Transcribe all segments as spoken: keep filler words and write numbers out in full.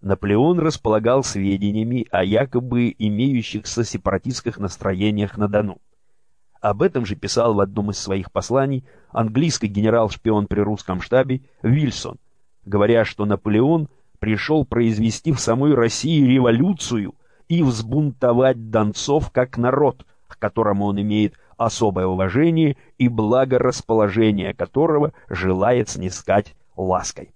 Наполеон располагал сведениями о якобы имеющихся сепаратистских настроениях на Дону. Об этом же писал в одном из своих посланий английский генерал-шпион при русском штабе Вильсон, говоря, что Наполеон пришел произвести в самой России революцию и взбунтовать донцов как народ, к которому он имеет особое уважение и благорасположение которого желает снискать лаской.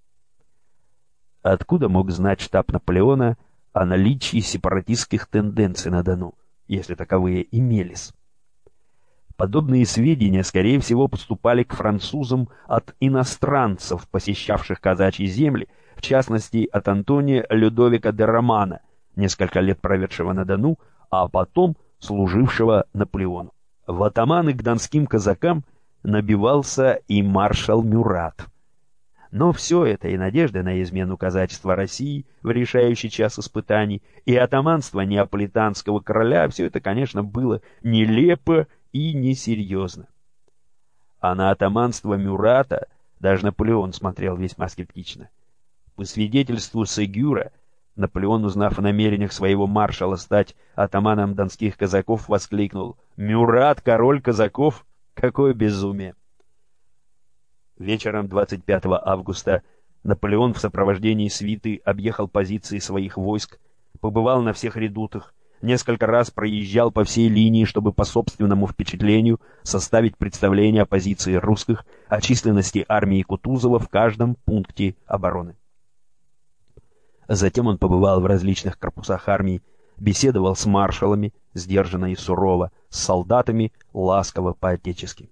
Откуда мог знать штаб Наполеона о наличии сепаратистских тенденций на Дону, если таковые имелись? Подобные сведения, скорее всего, поступали к французам от иностранцев, посещавших казачьи земли, в частности, от Антония Людовика де Романа, несколько лет проведшего на Дону, а потом служившего Наполеону. В атаманы к донским казакам набивался и маршал Мюрат. Но все это, и надежда на измену казачества России в решающий час испытаний, и атаманство неаполитанского короля, все это, конечно, было нелепо и несерьезно. А на атаманство Мюрата даже Наполеон смотрел весьма скептично. По свидетельству Сегюра, Наполеон, узнав о намерениях своего маршала стать атаманом донских казаков, воскликнул: «Мюрат, король казаков? Какое безумие!» Вечером двадцать пятого августа Наполеон в сопровождении свиты объехал позиции своих войск, побывал на всех редутах, несколько раз проезжал по всей линии, чтобы по собственному впечатлению составить представление о позиции русских, о численности армии Кутузова в каждом пункте обороны. Затем он побывал в различных корпусах армии, беседовал с маршалами, сдержанно и сурово, с солдатами, ласково, по-отечески.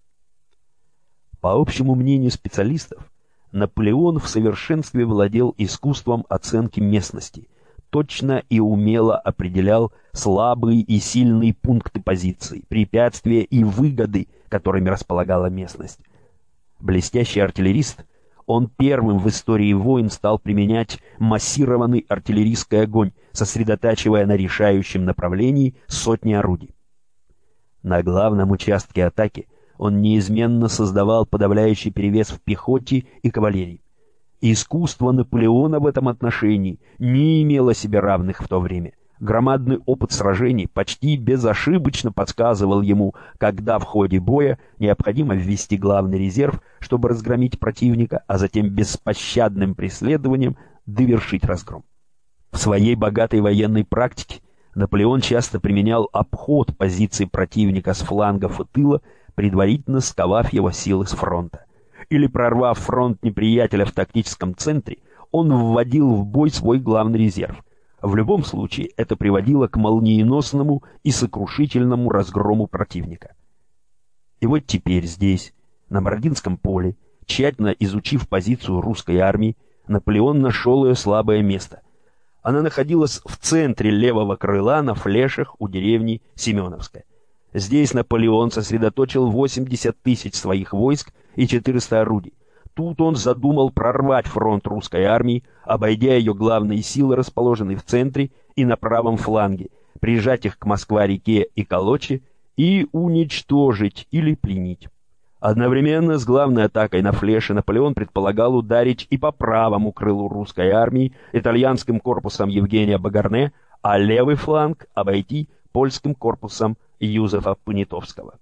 По общему мнению специалистов, Наполеон в совершенстве владел искусством оценки местности, точно и умело определял слабые и сильные пункты позиций, препятствия и выгоды, которыми располагала местность. Блестящий артиллерист, он первым в истории войн стал применять массированный артиллерийский огонь, сосредотачивая на решающем направлении сотни орудий. На главном участке атаки он неизменно создавал подавляющий перевес в пехоте и кавалерии. Искусство Наполеона в этом отношении не имело себе равных в то время. Громадный опыт сражений почти безошибочно подсказывал ему, когда в ходе боя необходимо ввести главный резерв, чтобы разгромить противника, а затем беспощадным преследованием довершить разгром. В своей богатой военной практике Наполеон часто применял обход позиций противника с флангов и тыла, предварительно сковав его силы с фронта. Или, прорвав фронт неприятеля в тактическом центре, он вводил в бой свой главный резерв. В любом случае это приводило к молниеносному и сокрушительному разгрому противника. И вот теперь здесь, на Бородинском поле, тщательно изучив позицию русской армии, Наполеон нашел ее слабое место. Она находилась в центре левого крыла на флешах у деревни Семеновская. Здесь Наполеон сосредоточил восемьдесят тысяч своих войск и четыреста орудий. Тут он задумал прорвать фронт русской армии, обойдя ее главные силы, расположенные в центре и на правом фланге, прижать их к Москва-реке и Колочи и уничтожить или пленить. Одновременно с главной атакой на флеше Наполеон предполагал ударить и по правому крылу русской армии итальянским корпусом Евгения Багарне, а левый фланг обойти польским корпусом Юзефа Понятовского.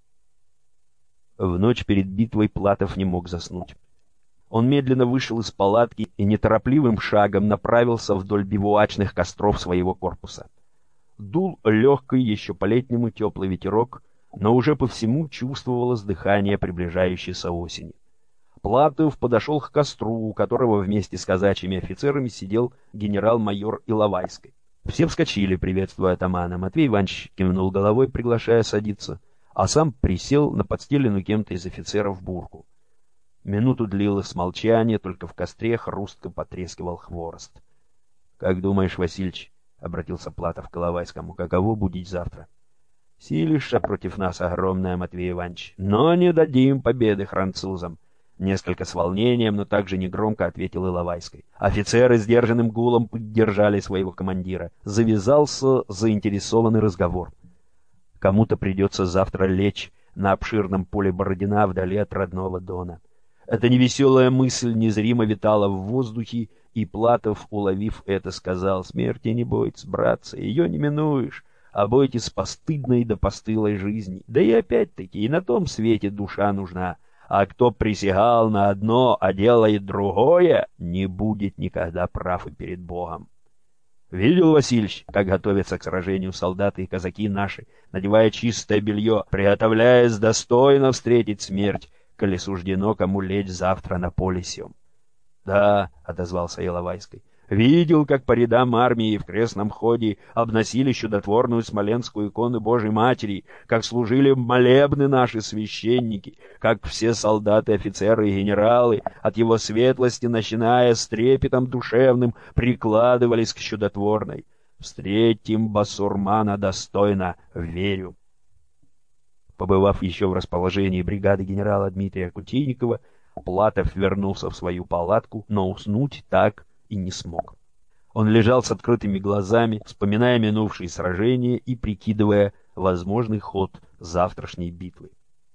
В ночь перед битвой Платов не мог заснуть. Он медленно вышел из палатки и неторопливым шагом направился вдоль бивуачных костров своего корпуса. Дул легкий, еще по-летнему теплый ветерок, но уже по всему чувствовалось дыхание приближающейся осени. Платов подошел к костру, у которого вместе с казачьими офицерами сидел генерал-майор Иловайский. Все вскочили, приветствуя атамана. Матвей Иванович кивнул головой, приглашая садиться, а сам присел на подстеленную кем-то из офицеров бурку. Минуту длилось молчание, только в костре хрустко потрескивал хворост. — Как думаешь, Васильич, — обратился Платов к Иловайскому, — каково будить завтра? — Силища против нас огромная, Матвей Иванович, но не дадим победы французам. Несколько с волнением, но также негромко ответил Иловайский. Офицеры сдержанным гулом поддержали своего командира. Завязался заинтересованный разговор. Кому-то придется завтра лечь на обширном поле Бородина вдали от родного Дона. Эта невеселая мысль незримо витала в воздухе, и Платов, уловив это, сказал: «Смерти не бойтесь, братцы, ее не минуешь, а бойтесь постыдной да постылой жизни. Да и опять-таки и на том свете душа нужна, а кто присягал на одно, а делает другое, не будет никогда прав и перед Богом». Видел, Васильич, как готовятся к сражению солдаты и казаки наши, надевая чистое белье, приготовляясь достойно встретить смерть, коли суждено кому лечь завтра на поле сём? — Да, — отозвался Иловайский, — видел, как по рядам армии в крестном ходе обносили чудотворную смоленскую икону Божьей Матери, как служили молебны наши священники, как все солдаты, офицеры и генералы, от его светлости, начиная с трепетом душевным, прикладывались к чудотворной. Встретим басурмана достойно, верю. Побывав еще в расположении бригады генерала Дмитрия Кутейникова, Платов вернулся в свою палатку, но уснуть так и не смог. Он лежал с открытыми глазами, вспоминая минувшие сражения и прикидывая возможный ход завтрашней битвы.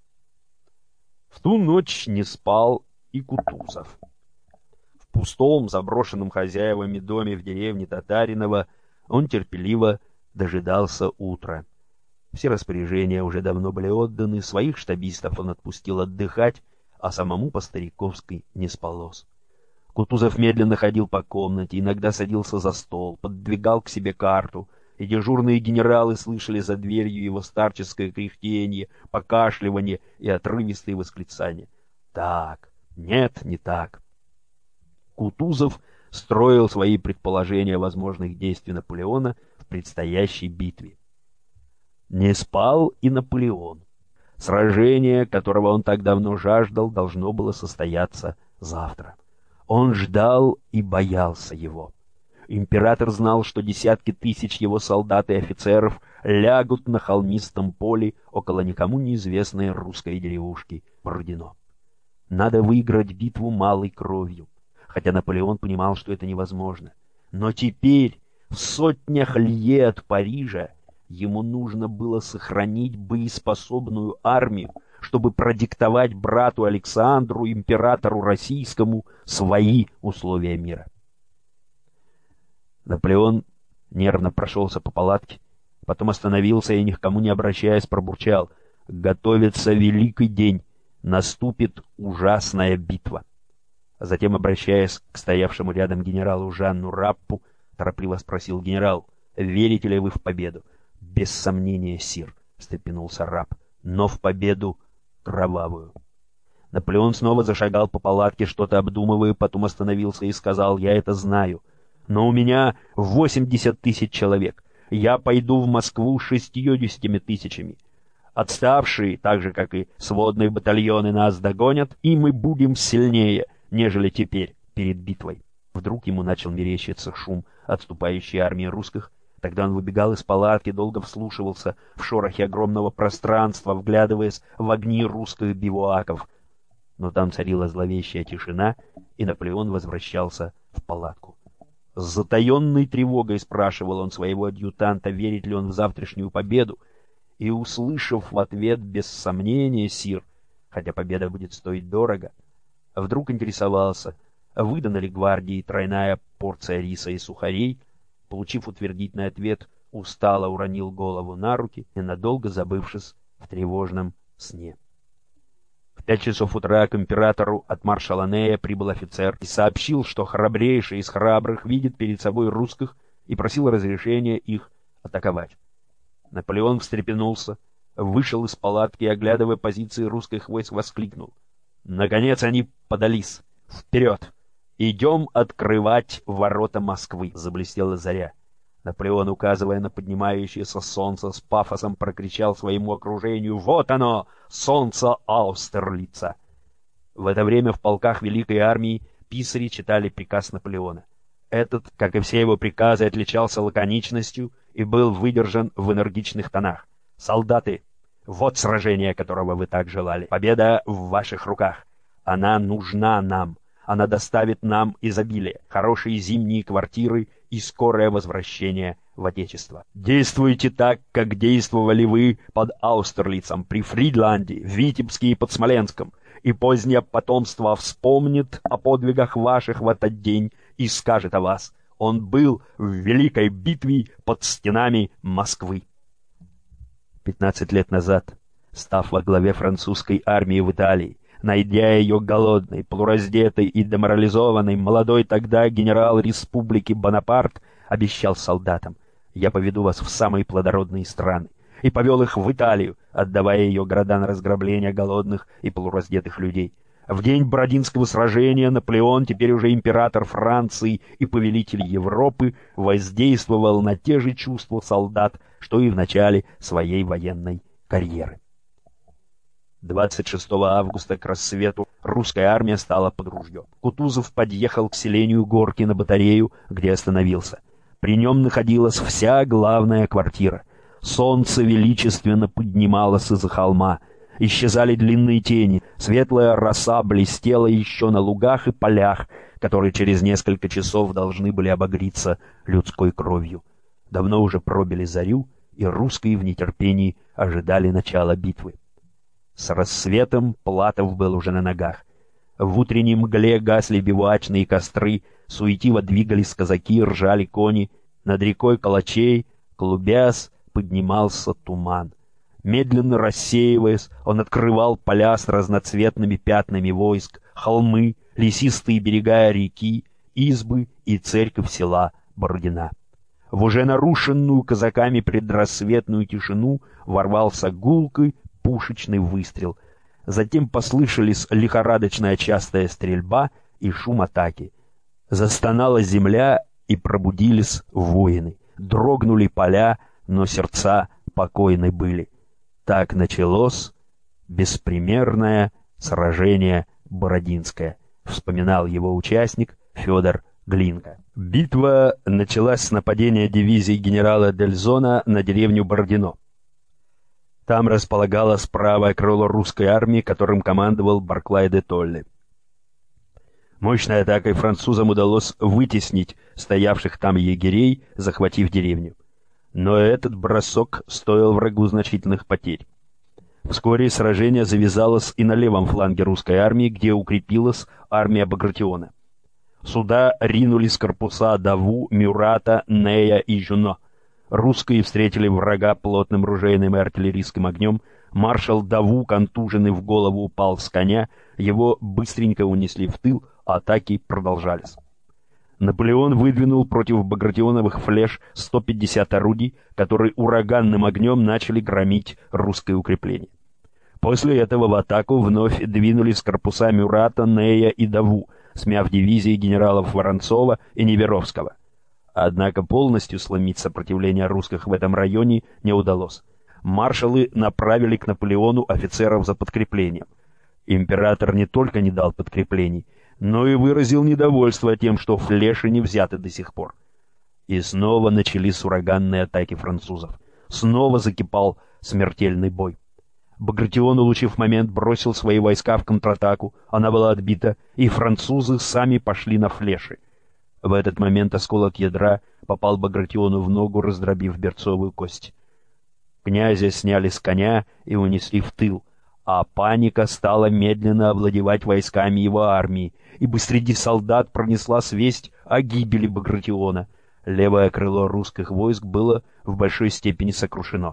В ту ночь не спал и Кутузов. В пустом, заброшенном хозяевами доме в деревне Татаринова он терпеливо дожидался утра. Все распоряжения уже давно были отданы, своих штабистов он отпустил отдыхать, а самому по-стариковски не спалось. Кутузов медленно ходил по комнате, иногда садился за стол, поддвигал к себе карту, и дежурные генералы слышали за дверью его старческое кряхтенье, покашливание и отрывистые восклицания. Так, нет, не так. Кутузов строил свои предположения возможных действий Наполеона в предстоящей битве. Не спал и Наполеон. Сражение, которого он так давно жаждал, должно было состояться завтра. Он ждал и боялся его. Император знал, что десятки тысяч его солдат и офицеров лягут на холмистом поле около никому неизвестной русской деревушки Бородино. Надо выиграть битву малой кровью, хотя Наполеон понимал, что это невозможно. Но теперь, в сотнях лье от Парижа, ему нужно было сохранить боеспособную армию, чтобы продиктовать брату Александру, императору российскому, свои условия мира. Наполеон нервно прошелся по палатке, потом остановился и, ни к кому не обращаясь, пробурчал: «Готовится великий день, наступит ужасная битва». А затем, обращаясь к стоявшему рядом генералу Жанну Раппу, торопливо спросил: «Генерал, верите ли вы в победу?» «Без сомнения, сир», — встрепенулся Рапп, — «но в победу кровавую». Наполеон снова зашагал по палатке, что-то обдумывая, потом остановился и сказал: «Я это знаю, но у меня восемьдесят тысяч человек. Я пойду в Москву с шестьюдесятью тысячами. Отставшие, так же, как и сводные батальоны, нас догонят, и мы будем сильнее, нежели теперь, перед битвой». Вдруг ему начал мерещиться шум отступающей армии русских. Тогда он выбегал из палатки, долго вслушивался в шорохе огромного пространства, вглядываясь в огни русских бивуаков. Но там царила зловещая тишина, и Наполеон возвращался в палатку. С затаенной тревогой спрашивал он своего адъютанта, верит ли он в завтрашнюю победу, и, услышав в ответ: «Без сомнения, сир, хотя победа будет стоить дорого», вдруг интересовался, выдана ли гвардии тройная порция риса и сухарей. Получив утвердительный ответ, устало уронил голову на руки и, надолго забывшись в тревожном сне. В пять часов утра к императору от маршала Нея прибыл офицер и сообщил, что храбрейший из храбрых видит перед собой русских, и просил разрешения их атаковать. Наполеон встрепенулся, вышел из палатки и, оглядывая позиции русских войск, воскликнул: «Наконец они подались! Вперед! Идем открывать ворота Москвы!» Заблестела заря. Наполеон, указывая на поднимающееся солнце, с пафосом прокричал своему окружению: «Вот оно, солнце Аустерлица!» В это время в полках Великой армии писари читали приказ Наполеона. Этот, как и все его приказы, отличался лаконичностью и был выдержан в энергичных тонах. «Солдаты, вот сражение, которого вы так желали. Победа в ваших руках. Она нужна нам. Она доставит нам изобилие, хорошие зимние квартиры и скорое возвращение в Отечество. Действуйте так, как действовали вы под Аустерлицем, при Фридланде, в Витебске и под Смоленском. и позднее потомство вспомнит о подвигах ваших в этот день и скажет о вас: он был в великой битве под стенами Москвы. Пятнадцать лет назад, став во главе французской армии в Италии, найдя ее голодной, полураздетой и деморализованной, молодой тогда генерал республики Бонапарт обещал солдатам: «Я поведу вас в самые плодородные страны», и повел их в Италию, отдавая ее города на разграбление голодных и полураздетых людей. В день Бородинского сражения Наполеон, теперь уже император Франции и повелитель Европы, воздействовал на те же чувства солдат, что и в начале своей военной карьеры. двадцать шестого августа к рассвету русская армия стала под ружье. Кутузов подъехал к селению Горки на батарею, где остановился. При нем находилась вся главная квартира. Солнце величественно поднималось из-за холма. Исчезали длинные тени, светлая роса блестела еще на лугах и полях, которые через несколько часов должны были обогреться людской кровью. Давно уже пробили зарю, и русские в нетерпении ожидали начала битвы. С рассветом Платов был уже на ногах. В утренней мгле гасли бивуачные костры, суетиво двигались казаки, ржали кони. Над рекой Калачей, клубясь, поднимался туман. Медленно рассеиваясь, он открывал поля с разноцветными пятнами войск, холмы, лесистые берега реки, избы и церковь села Бородина. В уже нарушенную казаками предрассветную тишину ворвался гулкий пушечный выстрел. Затем послышались лихорадочная частая стрельба и шум атаки. Застонала земля, и пробудились воины. Дрогнули поля, но сердца покойны были. Так началось беспримерное сражение Бородинское, вспоминал его участник Федор Глинка. Битва началась с нападения дивизии генерала Дельзона на деревню Бородино. Там располагалось правое крыло русской армии, которым командовал Барклай де Толли. Мощной атакой французам удалось вытеснить стоявших там егерей, захватив деревню. Но этот бросок стоил врагу значительных потерь. Вскоре сражение завязалось и на левом фланге русской армии, где укрепилась армия Багратиона. Сюда ринулись корпуса Даву, Мюрата, Нея и Жюно. Русские встретили врага плотным ружейным и артиллерийским огнем. Маршал Даву, контуженный в голову, упал с коня, его быстренько унесли в тыл, а атаки продолжались. Наполеон выдвинул против багратионовых флеш сто пятьдесят орудий, которые ураганным огнем начали громить русское укрепление. После этого в атаку вновь двинулись корпуса Мюрата, Нея и Даву, смяв дивизии генералов Воронцова и Неверовского. Однако полностью сломить сопротивление русских в этом районе не удалось. Маршалы направили к Наполеону офицеров за подкреплением. Император не только не дал подкреплений, но и выразил недовольство тем, что флеши не взяты до сих пор. И снова начались ураганные атаки французов. Снова закипал смертельный бой. Багратион, улучив момент, бросил свои войска в контратаку, она была отбита, и французы сами пошли на флеши. В этот момент осколок ядра попал Багратиону в ногу, раздробив берцовую кость. Князя сняли с коня и унесли в тыл, а паника стала медленно овладевать войсками его армии, ибо среди солдат пронеслась весть о гибели Багратиона. Левое крыло русских войск было в большой степени сокрушено.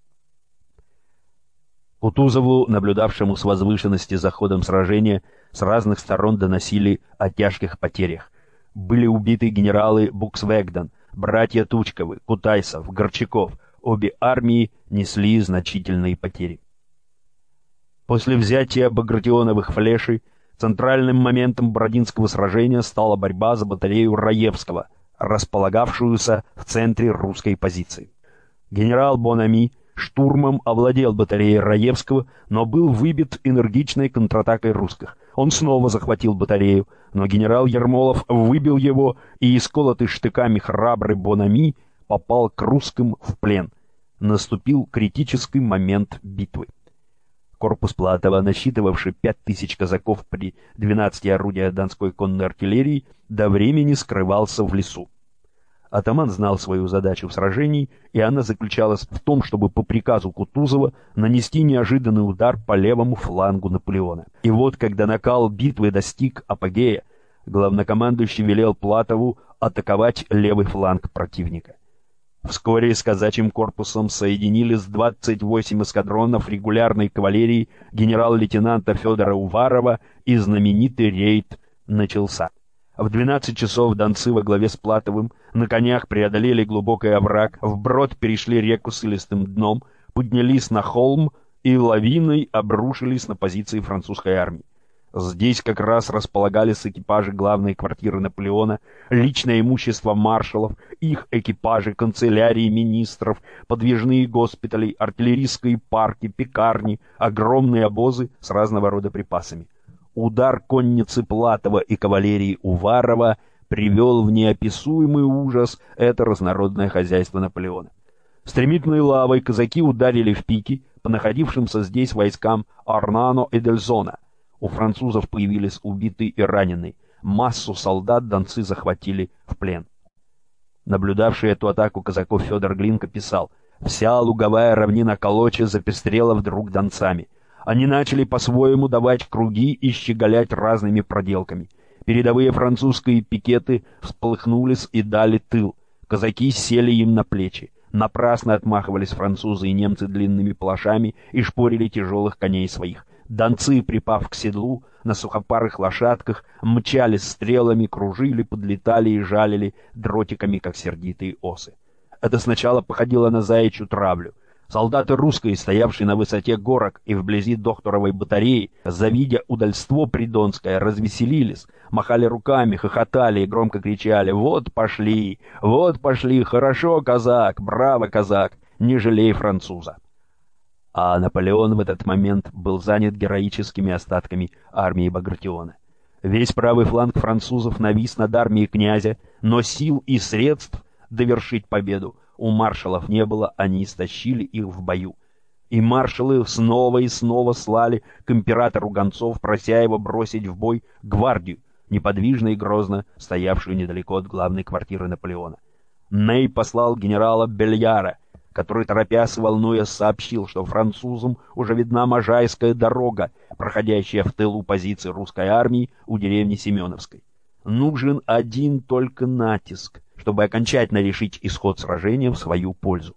Кутузову, наблюдавшему с возвышенности за ходом сражения, с разных сторон доносили о тяжких потерях. Были убиты генералы Буксвегден, братья Тучковы, Кутайсов, Горчаков. Обе армии несли значительные потери. После взятия багратионовых флешей центральным моментом Бородинского сражения стала борьба за батарею Раевского, располагавшуюся в центре русской позиции. Генерал Бонами штурмом овладел батареей Раевского, но был выбит энергичной контратакой русских. Он снова захватил батарею, но генерал Ермолов выбил его, и исколотый штыками храбрый Бонами попал к русским в плен. Наступил критический момент битвы. Корпус Платова, насчитывавший пять тысяч казаков при двенадцати орудиях Донской конной артиллерии, до времени скрывался в лесу. Атаман знал свою задачу в сражении, и она заключалась в том, чтобы по приказу Кутузова нанести неожиданный удар по левому флангу Наполеона. И вот, когда накал битвы достиг апогея, главнокомандующий велел Платову атаковать левый фланг противника. Вскоре с казачьим корпусом соединились двадцать восемь эскадронов регулярной кавалерии генерал-лейтенанта Федора Уварова, и знаменитый рейд начался. В двенадцать часов донцы во главе с Платовым на конях преодолели глубокий овраг, вброд перешли реку с илистым дном, поднялись на холм и лавиной обрушились на позиции французской армии. Здесь как раз располагались экипажи главной квартиры Наполеона, личное имущество маршалов, их экипажи, канцелярии министров, подвижные госпитали, артиллерийские парки, пекарни, огромные обозы с разного рода припасами. Удар конницы Платова и кавалерии Уварова привел в неописуемый ужас это разнородное хозяйство Наполеона. Стремительной лавой казаки ударили в пики по находившимся здесь войскам Орнано и Дельзона. У французов появились убитые и раненые. Массу солдат донцы захватили в плен. Наблюдавший эту атаку казаков Федор Глинка писал: «Вся луговая равнина Колоча запестрела вдруг донцами. Они начали по-своему давать круги и щеголять разными проделками. Передовые французские пикеты всполыхнулись и дали тыл. Казаки сели им на плечи. Напрасно отмахивались французы и немцы длинными плашами и шпорили тяжелых коней своих. Донцы, припав к седлу, на сухопарых лошадках, мчались стрелами, кружили, подлетали и жалили дротиками, как сердитые осы. Это сначала походило на заячью травлю. Солдаты русские, стоявшие на высоте горок и вблизи Докторовой батареи, завидя удальство придонское, развеселились, махали руками, хохотали и громко кричали: «Вот пошли! Вот пошли! Хорошо, казак! Браво, казак! Не жалей француза!» А Наполеон в этот момент был занят героическими остатками армии Багратиона. Весь правый фланг французов навис над армией князя, но сил и средств довершить победу у маршалов не было, они истощили их в бою. И маршалы снова и снова слали к императору гонцов, прося его бросить в бой гвардию, неподвижно и грозно стоявшую недалеко от главной квартиры Наполеона. Ней послал генерала Бельяра, который, торопясь и волнуясь, сообщил, что французам уже видна Можайская дорога, проходящая в тылу позиции русской армии у деревни Семеновской. Нужен один только натиск, чтобы окончательно решить исход сражения в свою пользу.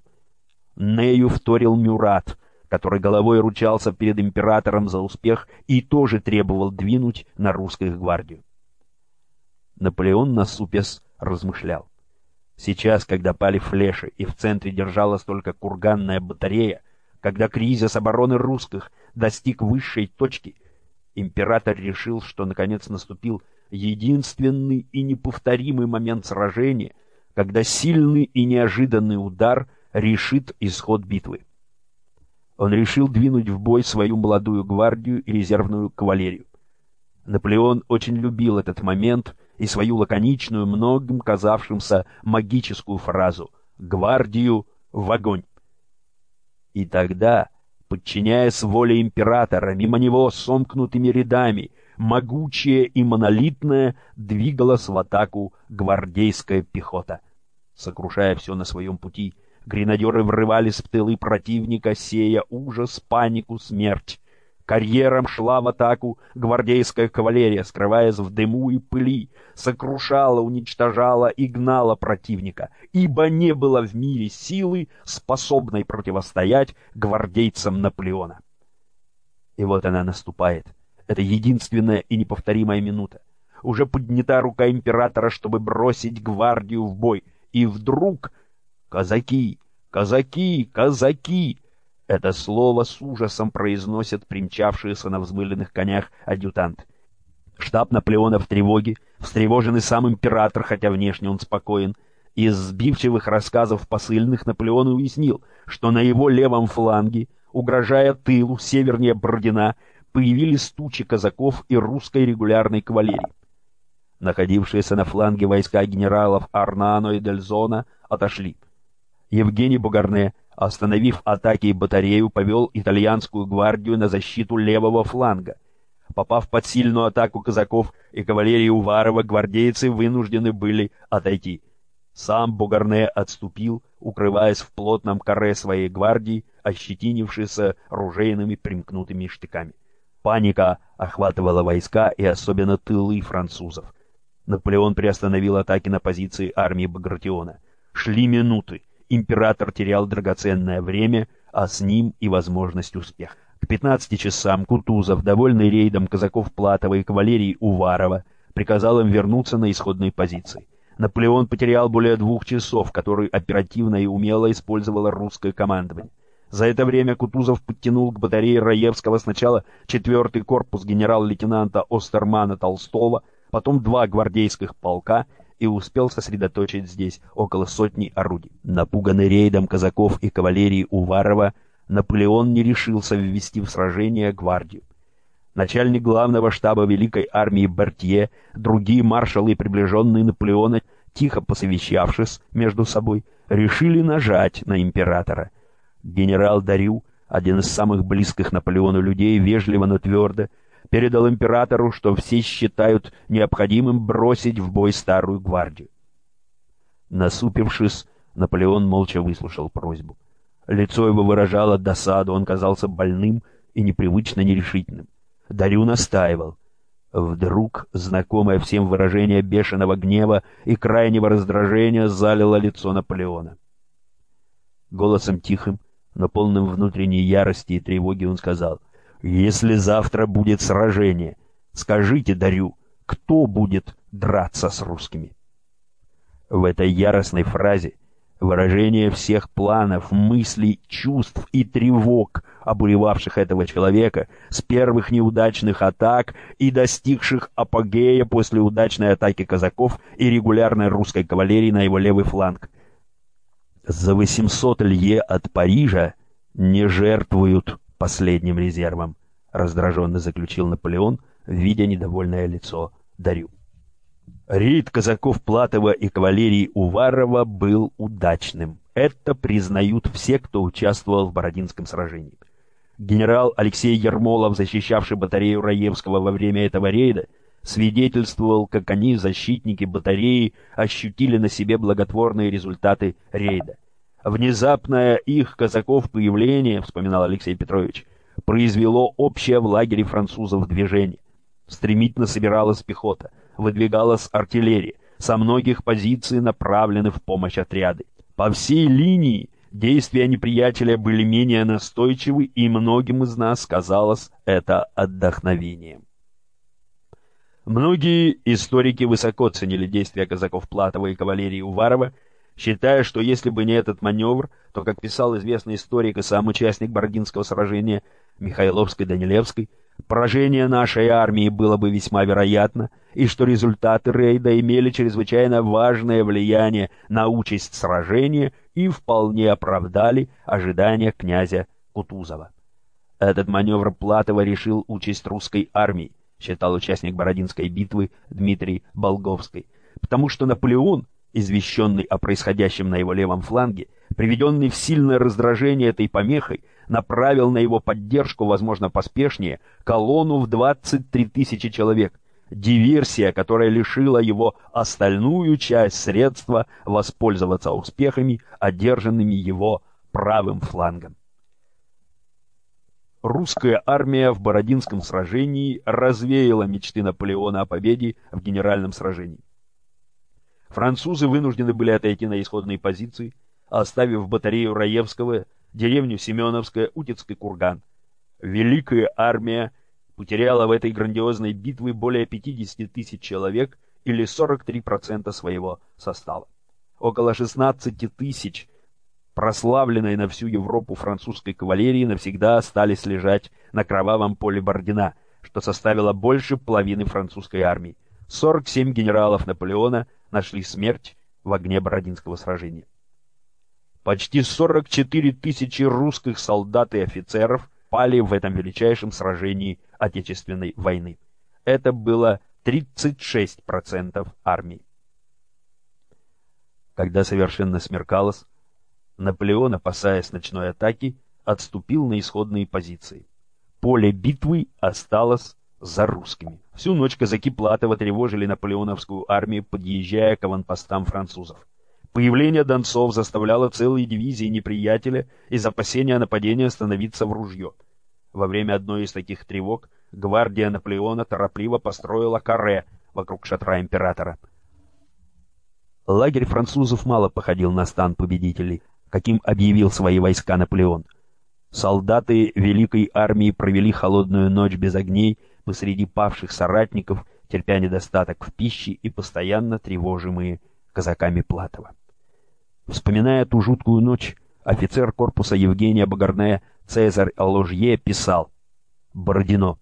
Нею вторил Мюрат, который головой ручался перед императором за успех и тоже требовал двинуть на русскую гвардию. Наполеон, насупясь, размышлял. Сейчас, когда пали флеши и в центре держалась только курганная батарея, когда кризис обороны русских достиг высшей точки, император решил, что наконец наступил единственный и неповторимый момент сражения, когда сильный и неожиданный удар решит исход битвы. Он решил двинуть в бой свою молодую гвардию и резервную кавалерию. Наполеон очень любил этот момент и свою лаконичную, многим казавшимся магическую фразу «Гвардию в огонь!». И тогда, подчиняясь воле императора, мимо него сомкнутыми рядами, могучая и монолитная, двигалась в атаку гвардейская пехота. Сокрушая все на своем пути, гренадеры врывались в тылы противника, сея ужас, панику, смерть. Карьером шла в атаку гвардейская кавалерия, скрываясь в дыму и пыли, сокрушала, уничтожала и гнала противника, ибо не было в мире силы, способной противостоять гвардейцам Наполеона. И вот она наступает. Это единственная и неповторимая минута. Уже поднята рука императора, чтобы бросить гвардию в бой. И вдруг «Казаки! Казаки! Казаки!» Это слово с ужасом произносят примчавшиеся на взмыленных конях адъютант. Штаб Наполеона в тревоге, встревоженный сам император, хотя внешне он спокоен. Из сбивчивых рассказов посыльных Наполеон уяснил, что на его левом фланге, угрожая тылу севернее Бородина, появились тучи казаков и русской регулярной кавалерии. Находившиеся на фланге войска генералов Орнано и Дельзона отошли. Евгений Бугарне, остановив атаки и батарею, повел итальянскую гвардию на защиту левого фланга. Попав под сильную атаку казаков и кавалерии Уварова, гвардейцы вынуждены были отойти. Сам Бугарне отступил, укрываясь в плотном каре своей гвардии, ощетинившейся ружейными примкнутыми штыками. Паника охватывала войска и особенно тылы французов. Наполеон приостановил атаки на позиции армии Багратиона. Шли минуты. Император терял драгоценное время, а с ним и возможность успеха. К пятнадцати часам Кутузов, довольный рейдом казаков Платова и кавалерии Уварова, приказал им вернуться на исходные позиции. Наполеон потерял более двух часов, которые оперативно и умело использовало русское командование. За это время Кутузов подтянул к батарее Раевского сначала четвертый корпус генерал-лейтенанта Остермана Толстого, потом два гвардейских полка и успел сосредоточить здесь около сотни орудий. Напуганный рейдом казаков и кавалерии Уварова, Наполеон не решился ввести в сражение гвардию. Начальник главного штаба Великой армии Бертье, другие маршалы и приближенные Наполеона, тихо посовещавшись между собой, решили нажать на императора. Генерал Дарю, один из самых близких Наполеону людей, вежливо, но твердо передал императору, что все считают необходимым бросить в бой старую гвардию. Насупившись, Наполеон молча выслушал просьбу. Лицо его выражало досаду, он казался больным и непривычно нерешительным. Дарю настаивал. Вдруг знакомое всем выражение бешеного гнева и крайнего раздражения залило лицо Наполеона. Голосом тихим, но полным внутренней ярости и тревоги он сказал: «Если завтра будет сражение, скажите Дарю, кто будет драться с русскими?» В этой яростной фразе выражение всех планов, мыслей, чувств и тревог, обуревавших этого человека с первых неудачных атак и достигших апогея после удачной атаки казаков и регулярной русской кавалерии на его левый фланг. За восемьсот лье от Парижа не жертвуют последним резервом, раздраженно заключил Наполеон, видя недовольное лицо Дарю. Рейд казаков Платова и кавалерии Уварова был удачным. Это признают все, кто участвовал в Бородинском сражении. Генерал Алексей Ермолов, защищавший батарею Раевского во время этого рейда, свидетельствовал, как они, защитники батареи, ощутили на себе благотворные результаты рейда. Внезапное их, казаков, появление, вспоминал Алексей Петрович, произвело общее в лагере французов движение. Стремительно собиралась пехота, выдвигалась артиллерия, со многих позиций направлены в помощь отряды. По всей линии действия неприятеля были менее настойчивы, и многим из нас казалось это отдохновением. Многие историки высоко ценили действия казаков Платова и кавалерии Уварова, считая, что если бы не этот маневр, то, как писал известный историк и сам участник Бородинского сражения Михайловской-Данилевской, поражение нашей армии было бы весьма вероятно, и что результаты рейда имели чрезвычайно важное влияние на участь сражения и вполне оправдали ожидания князя Кутузова. Этот маневр Платова решил участь русской армии, считал участник Бородинской битвы Дмитрий Болговский, потому что Наполеон, извещенный о происходящем на его левом фланге, приведенный в сильное раздражение этой помехой, направил на его поддержку, возможно, поспешнее, колонну в двадцать три тысячи человек. Диверсия, которая лишила его остальную часть средства воспользоваться успехами, одержанными его правым флангом. Русская армия в Бородинском сражении развеяла мечты Наполеона о победе в генеральном сражении. Французы вынуждены были отойти на исходные позиции, оставив батарею Раевского, деревню Семеновская, Утицкий курган. Великая армия потеряла в этой грандиозной битве более пятидесяти тысяч человек или сорок три процента своего состава. Около шестнадцати тысяч прославленной на всю Европу французской кавалерии навсегда остались лежать на кровавом поле Бородина, что составило больше половины французской армии. сорок семь генералов Наполеона нашли смерть в огне Бородинского сражения. Почти сорок четыре тысячи русских солдат и офицеров пали в этом величайшем сражении Отечественной войны. Это было тридцать шесть процентов армии. Когда совершенно смеркалось, Наполеон, опасаясь ночной атаки, отступил на исходные позиции. Поле битвы осталось за русскими. Всю ночь казаки Платова тревожили наполеоновскую армию, подъезжая к аванпостам французов. Появление донцов заставляло целые дивизии неприятеля из опасения нападения становиться в ружье. Во время одной из таких тревог гвардия Наполеона торопливо построила каре вокруг шатра императора. Лагерь французов мало походил на стан победителей, каким объявил свои войска Наполеон. Солдаты Великой армии провели холодную ночь без огней посреди павших соратников, терпя недостаток в пище и постоянно тревожимые казаками Платова. Вспоминая ту жуткую ночь, офицер корпуса Евгения Багарне Цезарь Ложье писал: «Бородино.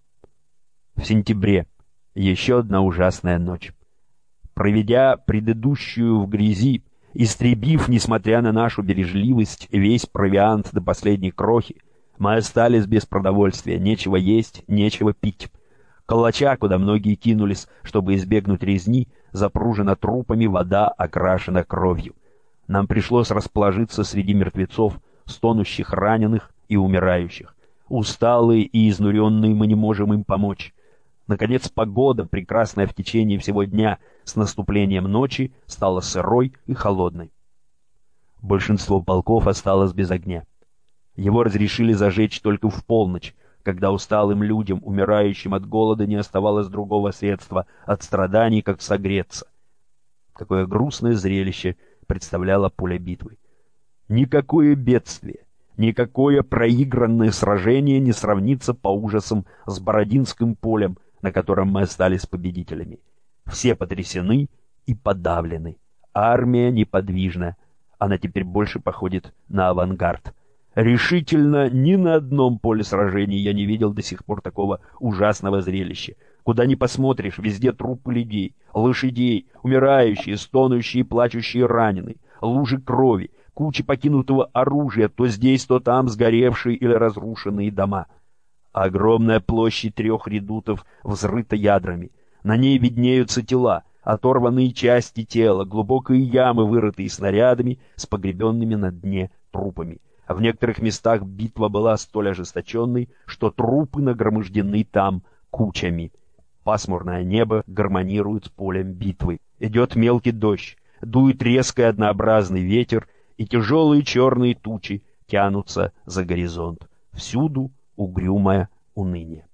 В сентябре. Еще одна ужасная ночь. Проведя предыдущую в грязи, истребив, несмотря на нашу бережливость, весь провиант до последней крохи, мы остались без продовольствия, нечего есть, нечего пить. Калача, куда многие кинулись, чтобы избегнуть резни, запружена трупами, вода окрашена кровью. Нам пришлось расположиться среди мертвецов, стонущих раненых и умирающих. Усталые и изнуренные мы не можем им помочь. Наконец, погода, прекрасная в течение всего дня, с наступлением ночи, стала сырой и холодной. Большинство полков осталось без огня. Его разрешили зажечь только в полночь, когда усталым людям, умирающим от голода, не оставалось другого средства от страданий, как согреться. Какое грустное зрелище представляло поле битвы. Никакое бедствие, никакое проигранное сражение не сравнится по ужасам с Бородинским полем, на котором мы остались победителями. Все потрясены и подавлены. Армия неподвижна. Она теперь больше походит на авангард. Решительно ни на одном поле сражений я не видел до сих пор такого ужасного зрелища. Куда ни посмотришь, везде трупы людей, лошадей, умирающие, стонущие, плачущие раненые, лужи крови, кучи покинутого оружия, то здесь, то там сгоревшие или разрушенные дома. Огромная площадь трех редутов взрыта ядрами. На ней виднеются тела, оторванные части тела, глубокие ямы, вырытые снарядами, с погребенными на дне трупами. В некоторых местах битва была столь ожесточенной, что трупы нагромождены там кучами. Пасмурное небо гармонирует с полем битвы. Идет мелкий дождь, дует резкий однообразный ветер, и тяжелые черные тучи тянутся за горизонт. Всюду угрюмое уныние.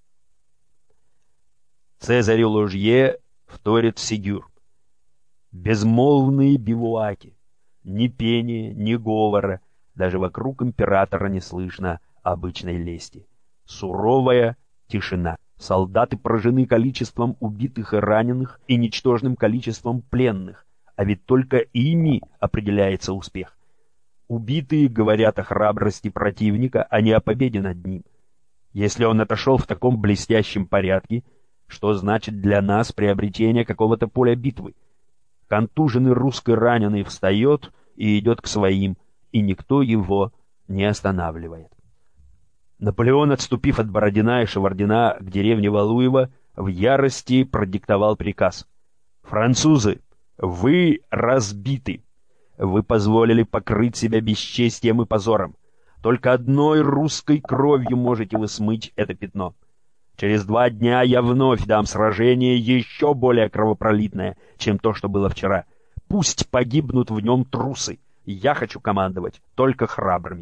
Цезарю Ложье вторит Сигюр. Безмолвные бивуаки, ни пения, ни говора, даже вокруг императора не слышно обычной лести. Суровая тишина. Солдаты поражены количеством убитых и раненых и ничтожным количеством пленных, а ведь только ими определяется успех. Убитые говорят о храбрости противника, а не о победе над ним. Если он отошел в таком блестящем порядке, что значит для нас приобретение какого-то поля битвы? Контуженный русский раненый встает и идет к своим, и никто его не останавливает. Наполеон, отступив от Бородина и Шевардина к деревне Валуево, в ярости продиктовал приказ: «Французы, вы разбиты. Вы позволили покрыть себя бесчестием и позором. Только одной русской кровью можете вы смыть это пятно. Через два дня я вновь дам сражение еще более кровопролитное, чем то, что было вчера. Пусть погибнут в нем трусы. Я хочу командовать только храбрыми».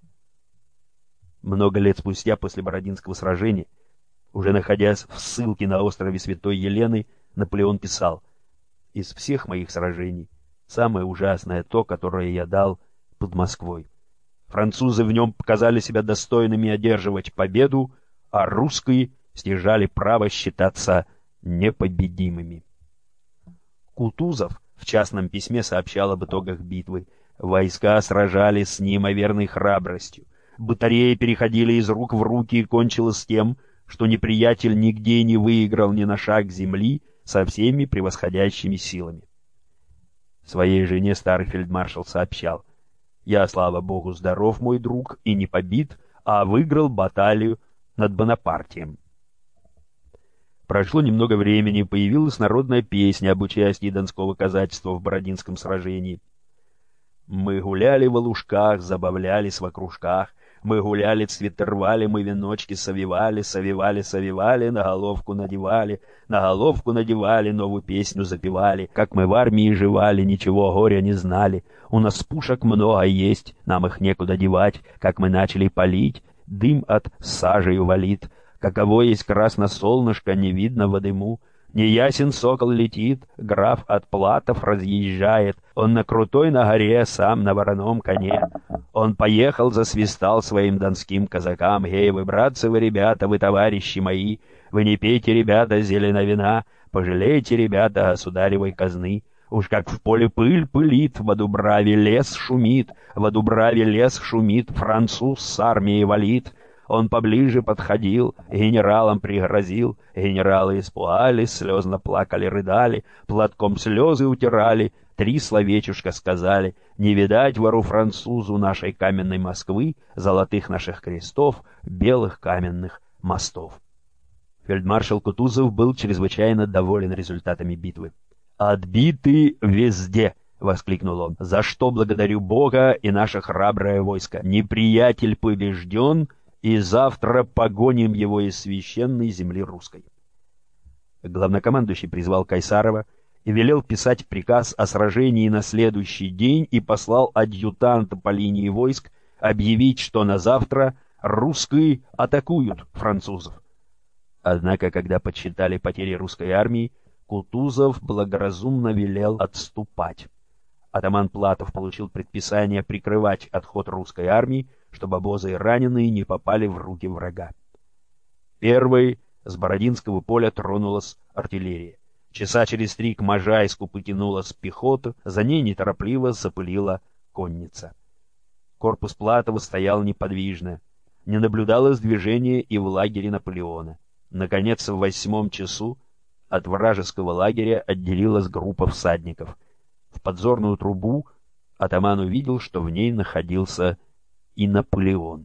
Много лет спустя, после Бородинского сражения, уже находясь в ссылке на острове Святой Елены, Наполеон писал: «Из всех моих сражений самое ужасное то, которое я дал под Москвой. Французы в нем показали себя достойными одерживать победу, а русские стяжали право считаться непобедимыми». Кутузов в частном письме сообщал об итогах битвы. Войска сражались с неимоверной храбростью. Батареи переходили из рук в руки, и кончилось тем, что неприятель нигде не выиграл ни на шаг земли со всеми превосходящими силами. Своей жене старый фельдмаршал сообщал: «Я, слава богу, здоров, мой друг, и не побит, а выиграл баталию над Бонапартием». Прошло немного времени, появилась народная песня об участии донского казачества в Бородинском сражении. «Мы гуляли в лужках, забавлялись в окружках, Мы гуляли, цветы рвали, мы веночки совивали, совивали, совивали, на головку надевали, на головку надевали, новую песню запевали. Как мы в армии жевали, ничего горя не знали. У нас пушек много есть, нам их некуда девать. Как мы начали палить, дым от сажею валит. Каково есть красно солнышко, не видно во дыму. Неясен сокол летит, граф от Платов разъезжает. Он на крутой на горе, сам на вороном коне. Он поехал, засвистал своим донским казакам. «Эй, вы, братцы, вы, ребята, вы, товарищи мои, вы не пейте, ребята, зелено вина, пожалейте, ребята, государевой казны. Уж как в поле пыль пылит, в Дубраве лес шумит, в Дубраве лес шумит, француз с армией валит». Он поближе подходил, генералам пригрозил. Генералы испугались, слезно плакали, рыдали, платком слезы утирали, три словечушка сказали: «Не видать вору-французу нашей каменной Москвы, золотых наших крестов, белых каменных мостов». Фельдмаршал Кутузов был чрезвычайно доволен результатами битвы. «Отбиты везде!» — воскликнул он. «За что благодарю Бога и наше храброе войско! Неприятель побежден, и завтра погоним его из священной земли русской». Главнокомандующий призвал Кайсарова и велел писать приказ о сражении на следующий день и послал адъютанта по линии войск объявить, что на завтра русские атакуют французов. Однако, когда подсчитали потери русской армии, Кутузов благоразумно велел отступать. Атаман Платов получил предписание прикрывать отход русской армии, чтобы обозы и раненые не попали в руки врага. Первой с Бородинского поля тронулась артиллерия. Часа через три к Можайску потянулась пехота, за ней неторопливо запылила конница. Корпус Платова стоял неподвижно. Не наблюдалось движения и в лагере Наполеона. Наконец, в восьмом часу от вражеского лагеря отделилась группа всадников. В подзорную трубу атаман увидел, что в ней находился и Наполеон.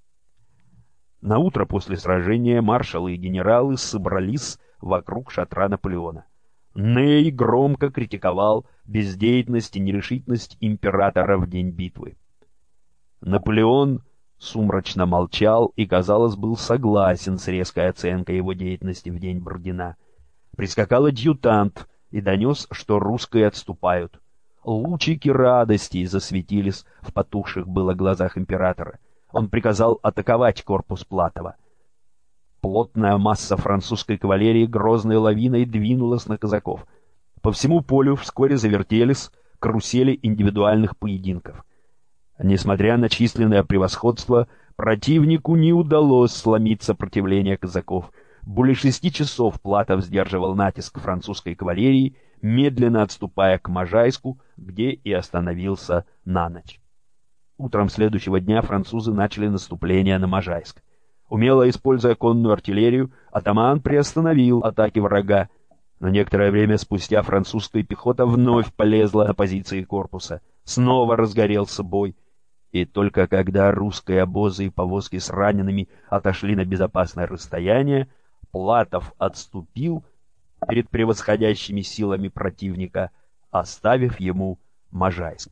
Наутро после сражения маршалы и генералы собрались вокруг шатра Наполеона. Ней громко критиковал бездеятельность и нерешительность императора в день битвы. Наполеон сумрачно молчал и, казалось, был согласен с резкой оценкой его деятельности в день Бородина. Прискакал адъютант и донес, что русские отступают. Лучики радости засветились в потухших было глазах императора. Он приказал атаковать корпус Платова. Плотная масса французской кавалерии грозной лавиной двинулась на казаков. По всему полю вскоре завертелись карусели индивидуальных поединков. Несмотря на численное превосходство, противнику не удалось сломить сопротивление казаков. Более шести часов Платов сдерживал натиск французской кавалерии, медленно отступая к Можайску, где и остановился на ночь. Утром следующего дня французы начали наступление на Можайск. Умело используя конную артиллерию, атаман приостановил атаки врага, но некоторое время спустя французская пехота вновь полезла на позиции корпуса. Снова разгорелся бой, и только когда русские обозы и повозки с ранеными отошли на безопасное расстояние, Платов отступил перед превосходящими силами противника, оставив ему Можайск.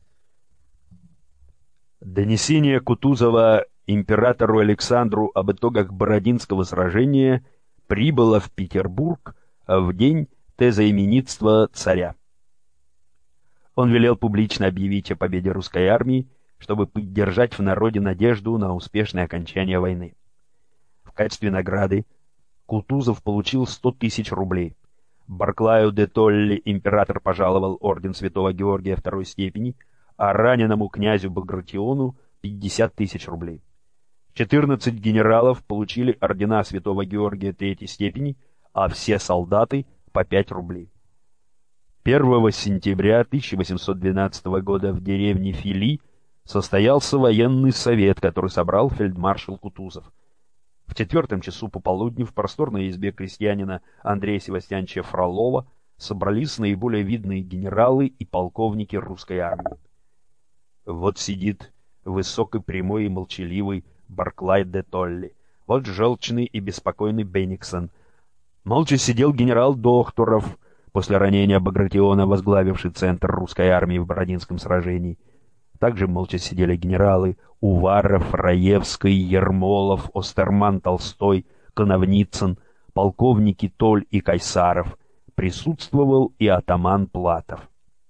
Донесение Кутузова императору Александру об итогах Бородинского сражения прибыло в Петербург в день тезоименитства царя. Он велел публично объявить о победе русской армии, чтобы поддержать в народе надежду на успешное окончание войны. В качестве награды Кутузов получил сто тысяч рублей. Барклаю де Толли император пожаловал орден Святого Георгия второй степени, а раненому князю Багратиону пятьдесят тысяч рублей. четырнадцать генералов получили ордена Святого Георгия третьей степени, а все солдаты по пять рублей. первого сентября тысяча восемьсот двенадцатого года в деревне Фили состоялся военный совет, который собрал фельдмаршал Кутузов. В четвертом часу пополудни в просторной избе крестьянина Андрея Севастьяновича Фролова собрались наиболее видные генералы и полковники русской армии. Вот сидит высокий, прямой и молчаливый Барклай де Толли. Вот желчный и беспокойный Бенниксон. Молча сидел генерал Дохтуров, после ранения Багратиона возглавивший центр русской армии в Бородинском сражении. Также молча сидели генералы Уваров, Раевский, Ермолов, Остерман Толстой, Коновницын, полковники Толь и Кайсаров. Присутствовал и атаман Платов.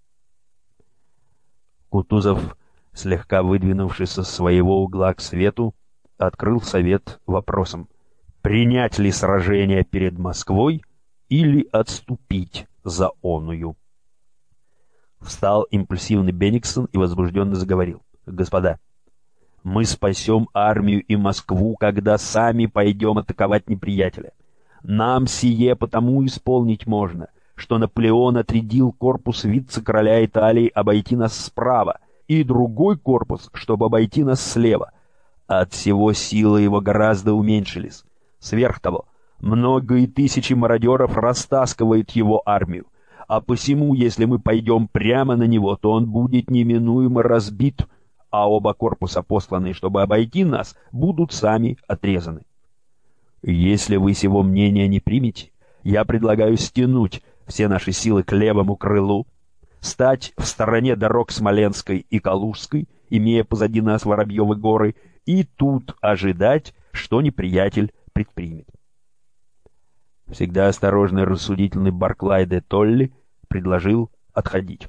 Кутузов, слегка выдвинувшись со своего угла к свету, открыл совет вопросом: принять ли сражение перед Москвой или отступить за оную. Встал импульсивный Бенниксон и возбужденно заговорил: «Господа, мы спасем армию и Москву, когда сами пойдем атаковать неприятеля. Нам сие потому исполнить можно, что Наполеон отрядил корпус вице-короля Италии обойти нас справа, и другой корпус, чтобы обойти нас слева. От всего силы его гораздо уменьшились. Сверх того, многие тысячи мародеров растаскивают его армию, а посему, если мы пойдем прямо на него, то он будет неминуемо разбит, а оба корпуса, посланные, чтобы обойти нас, будут сами отрезаны. Если вы сего мнения не примете, я предлагаю стянуть все наши силы к левому крылу, стать в стороне дорог Смоленской и Калужской, имея позади нас Воробьевы горы, и тут ожидать, что неприятель предпримет». Всегда осторожный и рассудительный Барклай де Толли предложил отходить.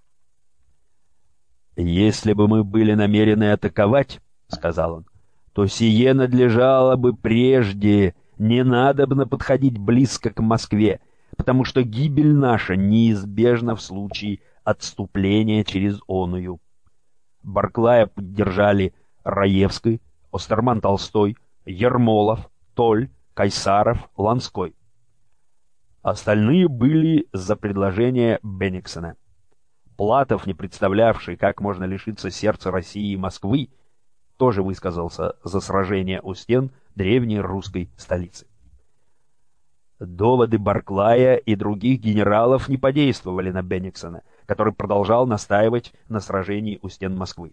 «Если бы мы были намерены атаковать, — сказал он, — то сие надлежало бы прежде, не надобно подходить близко к Москве, потому что гибель наша неизбежна в случае отступления через оную». Барклая поддержали Раевский, Остерман Толстой, Ермолов, Толь, Кайсаров, Ланской. Остальные были за предложение Бенниксона. Платов, не представлявший, как можно лишиться сердца России и Москвы, тоже высказался за сражение у стен древней русской столицы. Доводы Барклая и других генералов не подействовали на Бенниксона, который продолжал настаивать на сражении у стен Москвы.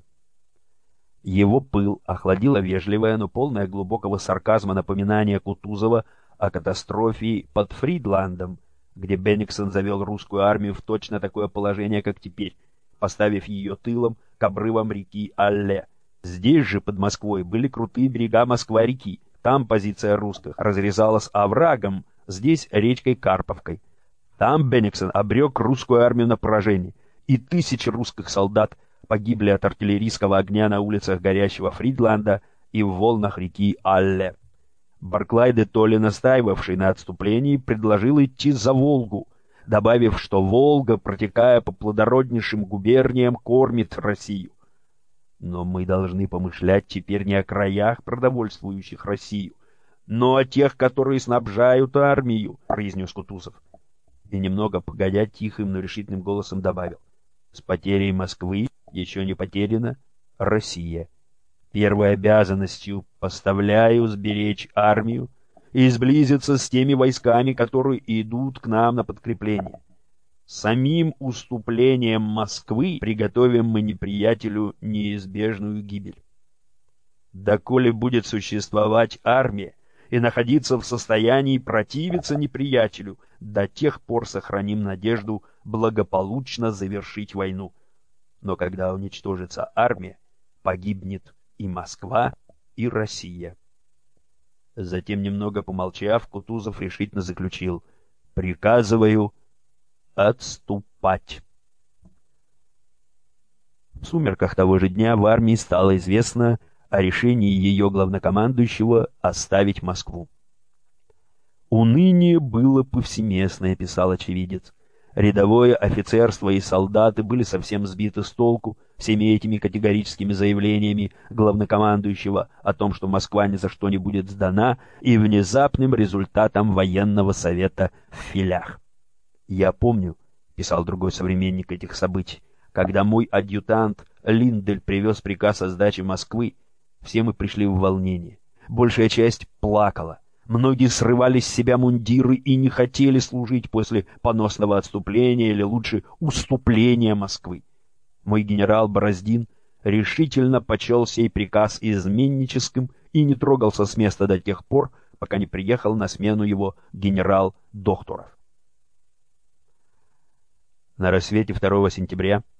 Его пыл охладило вежливое, но полное глубокого сарказма напоминание Кутузова о катастрофе под Фридландом, где Бенниксон завел русскую армию в точно такое положение, как теперь, поставив ее тылом к обрывам реки Алле. Здесь же, под Москвой, были крутые берега Москва-реки. Там позиция русских разрезалась оврагом, здесь речкой Карповкой. Там Бенниксон обрек русскую армию на поражение, и тысячи русских солдат погибли от артиллерийского огня на улицах горящего Фридланда и в волнах реки Алле. Барклай де Толли, настаивавший на отступлении, предложил идти за Волгу, добавив, что Волга, протекая по плодороднейшим губерниям, кормит Россию. Но мы должны помышлять теперь не о краях, продовольствующих Россию, но о тех, которые снабжают армию, — произнес Кутузов. И немного погодя тихим, но решительным голосом добавил: с потерей Москвы еще не потеряна Россия. Первой обязанностью поставляю сберечь армию и сблизиться с теми войсками, которые идут к нам на подкрепление. Самим уступлением Москвы приготовим мы неприятелю неизбежную гибель. Доколе будет существовать армия и находиться в состоянии противиться неприятелю, до тех пор сохраним надежду благополучно завершить войну. Но когда уничтожится армия, погибнет и Москва, и Россия. Затем, немного помолчав, Кутузов решительно заключил: приказываю отступать. В сумерках того же дня в армии стало известно о решении ее главнокомандующего оставить Москву. «Уныние было повсеместное», — писал очевидец. Рядовое офицерство и солдаты были совсем сбиты с толку всеми этими категорическими заявлениями главнокомандующего о том, что Москва ни за что не будет сдана, и внезапным результатом военного совета в Филях. «Я помню», — писал другой современник этих событий, «когда мой адъютант Линдель привез приказ о сдаче Москвы, все мы пришли в волнение. Большая часть плакала. Многие срывали с себя мундиры и не хотели служить после поносного отступления или лучше уступления Москвы. Мой генерал Бороздин решительно почел сей приказ изменническим и не трогался с места до тех пор, пока не приехал на смену его генерал Дохтуров». На рассвете второго сентября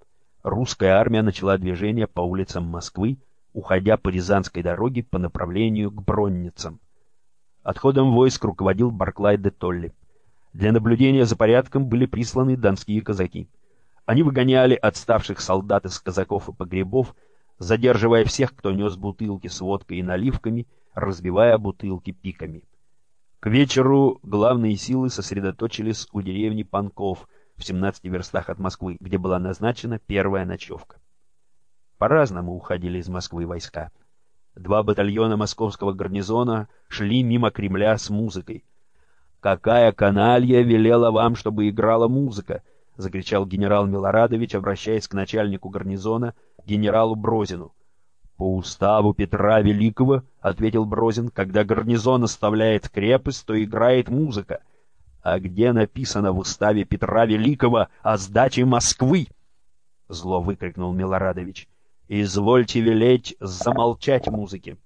русская армия начала движение по улицам Москвы, уходя по Рязанской дороге по направлению к Бронницам. Отходом войск руководил Барклай де Толли. Для наблюдения за порядком были присланы донские казаки. Они выгоняли отставших солдат из казаков и погребов, задерживая всех, кто нес бутылки с водкой и наливками, разбивая бутылки пиками. К вечеру главные силы сосредоточились у деревни Панков в семнадцати верстах от Москвы, где была назначена первая ночевка. По-разному уходили из Москвы войска. Два батальона московского гарнизона шли мимо Кремля с музыкой. «Какая каналья велела вам, чтобы играла музыка?» — закричал генерал Милорадович, обращаясь к начальнику гарнизона, генералу Брозину. «По уставу Петра Великого, — ответил Брозин, — когда гарнизон оставляет крепость, то играет музыка. А где написано в уставе Петра Великого о сдаче Москвы?» — зло выкрикнул Милорадович. «Извольте велеть замолчать музыке».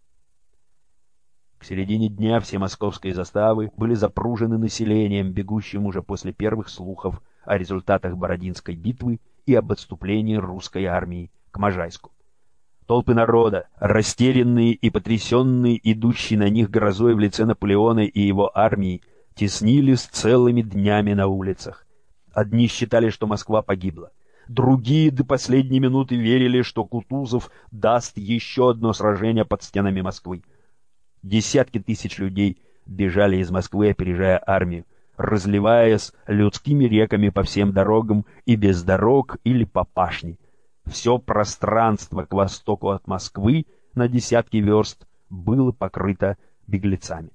К середине дня все московские заставы были запружены населением, бегущим уже после первых слухов о результатах Бородинской битвы и об отступлении русской армии к Можайску. Толпы народа, растерянные и потрясенные, идущие на них грозой в лице Наполеона и его армии, теснились целыми днями на улицах. Одни считали, что Москва погибла. Другие до последней минуты верили, что Кутузов даст еще одно сражение под стенами Москвы. Десятки тысяч людей бежали из Москвы, опережая армию, разливаясь людскими реками по всем дорогам и без дорог или по пашне. Все пространство к востоку от Москвы на десятки верст было покрыто беглецами.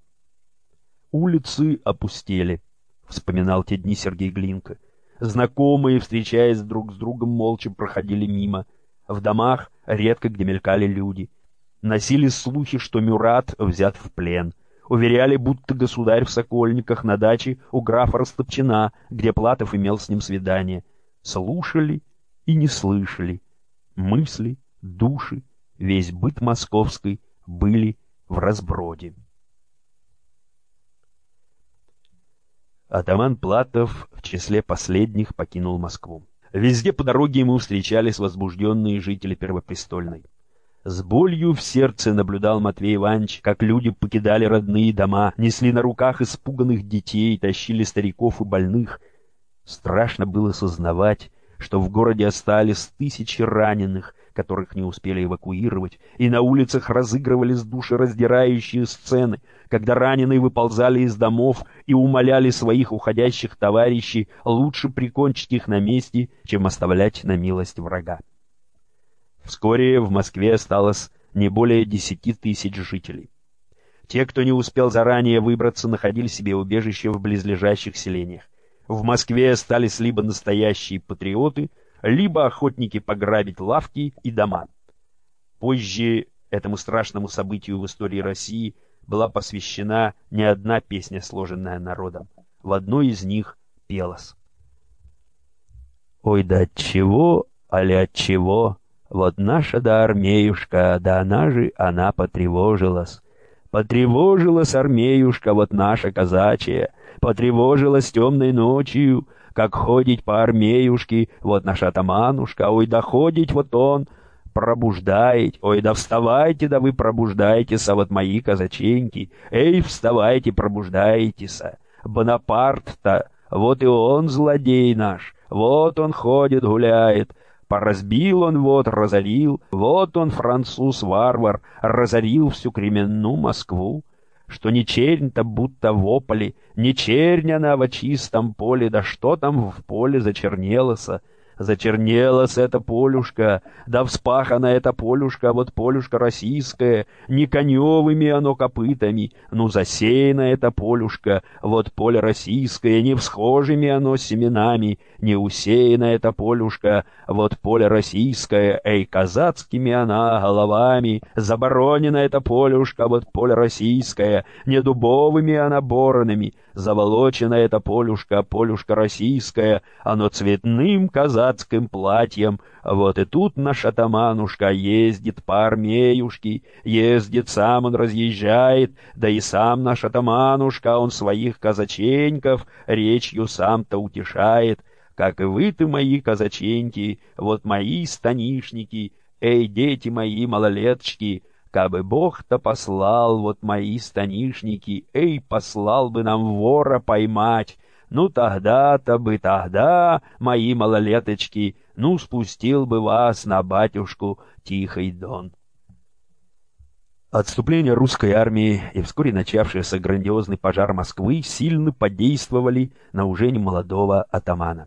«Улицы опустели», — вспоминал те дни Сергей Глинка. Знакомые, встречаясь друг с другом, молча проходили мимо. В домах редко где мелькали люди. Носились слухи, что Мюрат взят в плен. Уверяли, будто государь в Сокольниках на даче у графа Растопчина, где Платов имел с ним свидание. Слушали и не слышали. Мысли, души, весь быт московский были в разброде. Атаман Платов в числе последних покинул Москву. Везде по дороге ему встречались возбужденные жители Первопрестольной. С болью в сердце наблюдал Матвей Иванович, как люди покидали родные дома, несли на руках испуганных детей, тащили стариков и больных. Страшно было сознавать, что в городе остались тысячи раненых, которых не успели эвакуировать, и на улицах разыгрывались душераздирающие сцены, когда раненые выползали из домов и умоляли своих уходящих товарищей лучше прикончить их на месте, чем оставлять на милость врага. Вскоре в Москве осталось не более десяти тысяч жителей. Те, кто не успел заранее выбраться, находили себе убежище в близлежащих селениях. В Москве остались либо настоящие патриоты, либо охотники пограбить лавки и дома. Позже этому страшному событию в истории России была посвящена не одна песня, сложенная народом. В одной из них пелось: «Ой, да отчего, али отчего, вот наша да армеюшка, да она же она потревожилась. Потревожилась армеюшка, вот наша казачья, потревожилась темной ночью, как ходить по армеюшке, вот наша атаманушка, ой, да ходить вот он, пробуждает, ой, да вставайте, да вы пробуждайтесь, а вот мои казаченьки, эй, вставайте, пробуждайтесь. Бонапарт-то, вот и он злодей наш, вот он ходит, гуляет, поразбил он вот, разорил, вот он, француз-варвар, разорил всю кременную Москву. Что не чернь-то будто в ополе, не чернь она во чистом поле, да что там в поле зачернелось-а? Зачернелась эта полюшка, да вспахана эта полюшка, вот полюшка российская, не коневыми оно копытами, ну засеяна эта полюшка, вот поле российское, не всхожими оно семенами, не усеяна эта полюшка, вот поле российское, эй, казацкими она головами, заборонена эта полюшка, вот поле российское, не дубовыми она боронами, заволочена эта полюшка, полюшка российская, оно цветным казацким платьем. Вот и тут наш атаманушка ездит по армеюшке, ездит сам он разъезжает, да и сам наш атаманушка, он своих казаченьков речью сам-то утешает. как и вы-то, мои казаченьки, вот мои станишники, эй, дети мои малолеточки, кабы Бог-то послал, вот мои станишники, эй, послал бы нам вора поймать, ну тогда-то бы, тогда, мои малолеточки, ну спустил бы вас на батюшку Тихий Дон. Отступление русской армии и вскоре начавшийся грандиозный пожар Москвы сильно подействовали на уже немолодого атамана.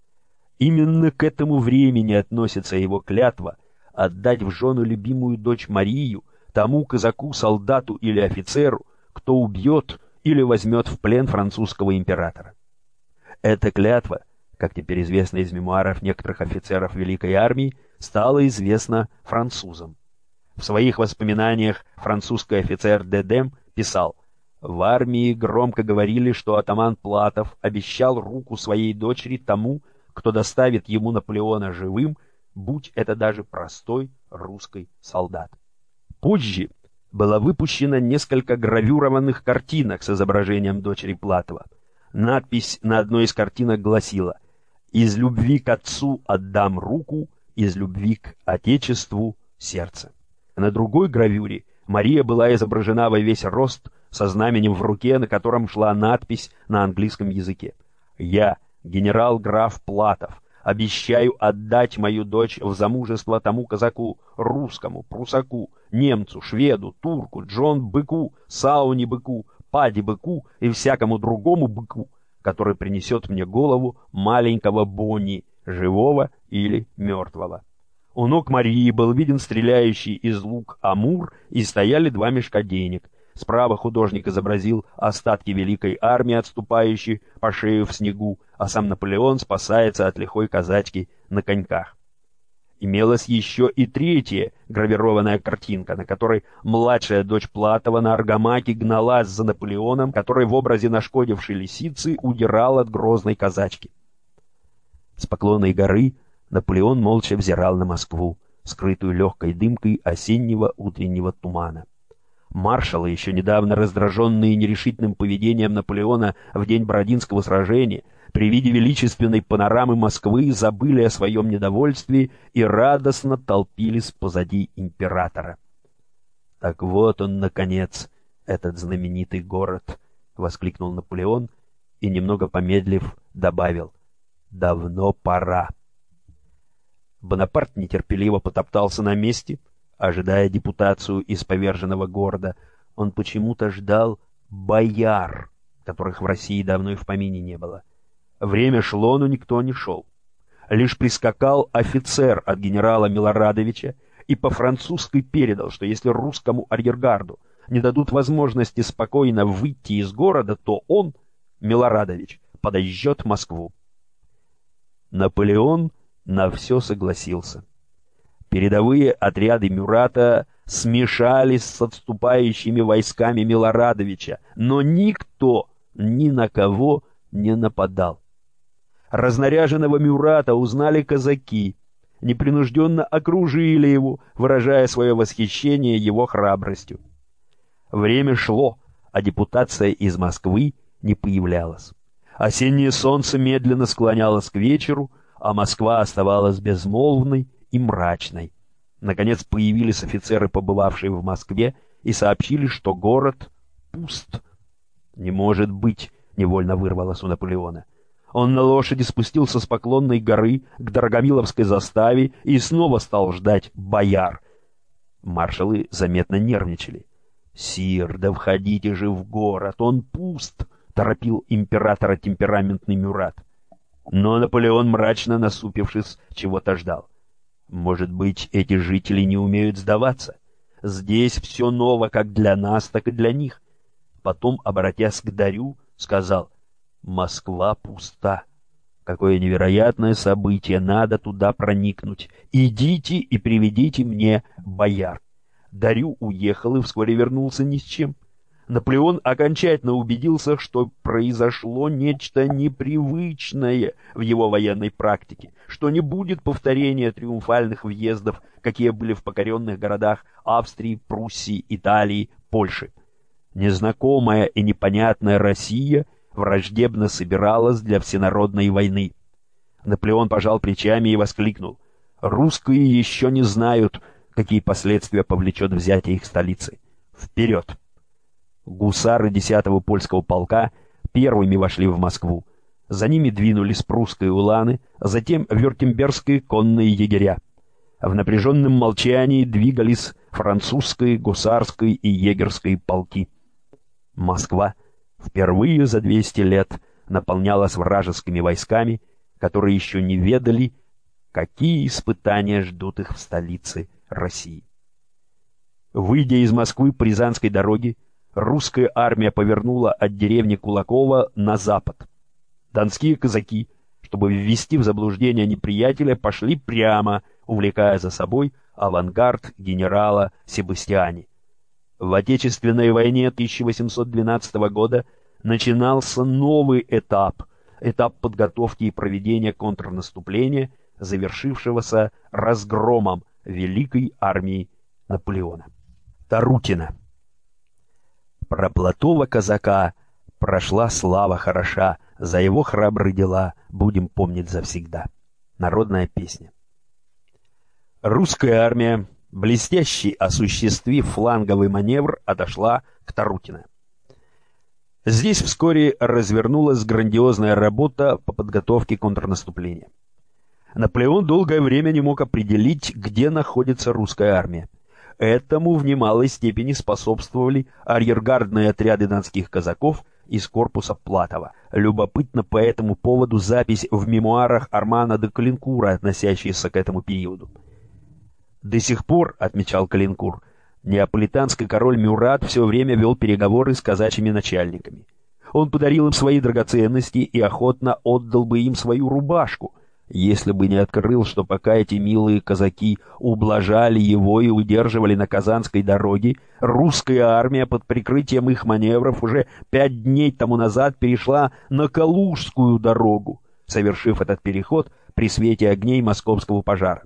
Именно к этому времени относится его клятва отдать в жены любимую дочь Марию тому казаку, солдату или офицеру, кто убьет или возьмет в плен французского императора. Эта клятва, как теперь известно из мемуаров некоторых офицеров Великой армии, стала известна французам. В своих воспоминаниях французский офицер Дедем писал: «В армии громко говорили, что атаман Платов обещал руку своей дочери тому, кто доставит ему Наполеона живым, будь это даже простой русский солдат». Позже было выпущено несколько гравюрованных картинок с изображением дочери Платова. Надпись на одной из картинок гласила: «Из любви к отцу отдам руку, из любви к отечеству сердце». На другой гравюре Мария была изображена во весь рост со знаменем в руке, на котором шла надпись на английском языке: «Я, генерал-граф Платов, обещаю отдать мою дочь в замужество тому казаку, русскому, прусаку, немцу, шведу, турку, Джон-быку, Сауни-быку, Пади-быку и всякому другому быку, который принесет мне голову маленького Бонни, живого или мертвого». У ног Марии был виден стреляющий из лук Амур, и стояли два мешка денег. Справа художник изобразил остатки великой армии, отступающей по шею в снегу, а сам Наполеон спасается от лихой казачки на коньках. Имелась еще и третья гравированная картинка, на которой младшая дочь Платова на аргамаке гналась за Наполеоном, который в образе нашкодившей лисицы удирал от грозной казачки. С Поклонной горы Наполеон молча взирал на Москву, скрытую легкой дымкой осеннего утреннего тумана. Маршалы, еще недавно раздраженные нерешительным поведением Наполеона в день Бородинского сражения, при виде величественной панорамы Москвы забыли о своем недовольстве и радостно толпились позади императора. «Так вот он, наконец, этот знаменитый город!» — воскликнул Наполеон и, немного помедлив, добавил: «Давно пора». Бонапарт нетерпеливо потоптался на месте, ожидая депутацию из поверженного города. Он почему-то ждал бояр, которых в России давно и в помине не было. Время шло, но никто не шел. Лишь прискакал офицер от генерала Милорадовича и по-французски передал, что если русскому арьергарду не дадут возможности спокойно выйти из города, то он, Милорадович, подожжет Москву. Наполеон на все согласился. Передовые отряды Мюрата смешались с отступающими войсками Милорадовича, но никто ни на кого не нападал. Разнаряженного Мюрата узнали казаки, непринужденно окружили его, выражая свое восхищение его храбростью. Время шло, а депутация из Москвы не появлялась. Осеннее солнце медленно склонялось к вечеру, а Москва оставалась безмолвной и мрачной. Наконец появились офицеры, побывавшие в Москве, и сообщили, что город пуст. «Не может быть!» — невольно вырвалось у Наполеона. Он на лошади спустился с Поклонной горы к Дорогомиловской заставе и снова стал ждать бояр. Маршалы заметно нервничали. «Сир, да входите же в город, он пуст!» — торопил императора темпераментный Мюрат. Но Наполеон, мрачно насупившись, чего-то ждал. «Может быть, эти жители не умеют сдаваться? Здесь все ново как для нас, так и для них». Потом, обратясь к Дарю, сказал: «Москва пуста. Какое невероятное событие, надо туда проникнуть. Идите и приведите мне бояр». Дарю уехал и вскоре вернулся ни с чем. Наполеон окончательно убедился, что произошло нечто непривычное в его военной практике, что не будет повторения триумфальных въездов, какие были в покоренных городах Австрии, Пруссии, Италии, Польши. Незнакомая и непонятная Россия враждебно собиралась для всенародной войны. Наполеон пожал плечами и воскликнул: «Русские еще не знают, какие последствия повлечет взятие их столицы. Вперед!» Гусары десятого польского полка первыми вошли в Москву. За ними двинулись прусские уланы, а затем вюртембергские конные егеря. В напряженном молчании двигались французские, гусарские и егерские полки. Москва впервые за двести лет наполнялась вражескими войсками, которые еще не ведали, какие испытания ждут их в столице России. Выйдя из Москвы по Рязанской дороге, русская армия повернула от деревни Кулакова на запад. Донские казаки, чтобы ввести в заблуждение неприятеля, пошли прямо, увлекая за собой авангард генерала Себастьяни. В Отечественной войне тысяча восемьсот двенадцатого года начинался новый этап, этап подготовки и проведения контрнаступления, завершившегося разгромом Великой армии Наполеона. Тарутино. Про Платова казака прошла слава хороша, за его храбрые дела будем помнить завсегда. Народная песня. Русская армия, блестяще осуществив фланговый маневр, отошла к Тарутино. Здесь вскоре развернулась грандиозная работа по подготовке контрнаступления. Наполеон долгое время не мог определить, где находится русская армия. Этому в немалой степени способствовали арьергардные отряды донских казаков из корпуса Платова. Любопытна по этому поводу запись в мемуарах Армана де Калинкура, относящаяся к этому периоду. «До сих пор, — отмечал Калинкур, — неаполитанский король Мюрат все время вел переговоры с казачьими начальниками. Он подарил им свои драгоценности и охотно отдал бы им свою рубашку, если бы не открыл, что пока эти милые казаки ублажали его и удерживали на Казанской дороге, русская армия под прикрытием их маневров уже пять дней тому назад перешла на Калужскую дорогу, совершив этот переход при свете огней московского пожара.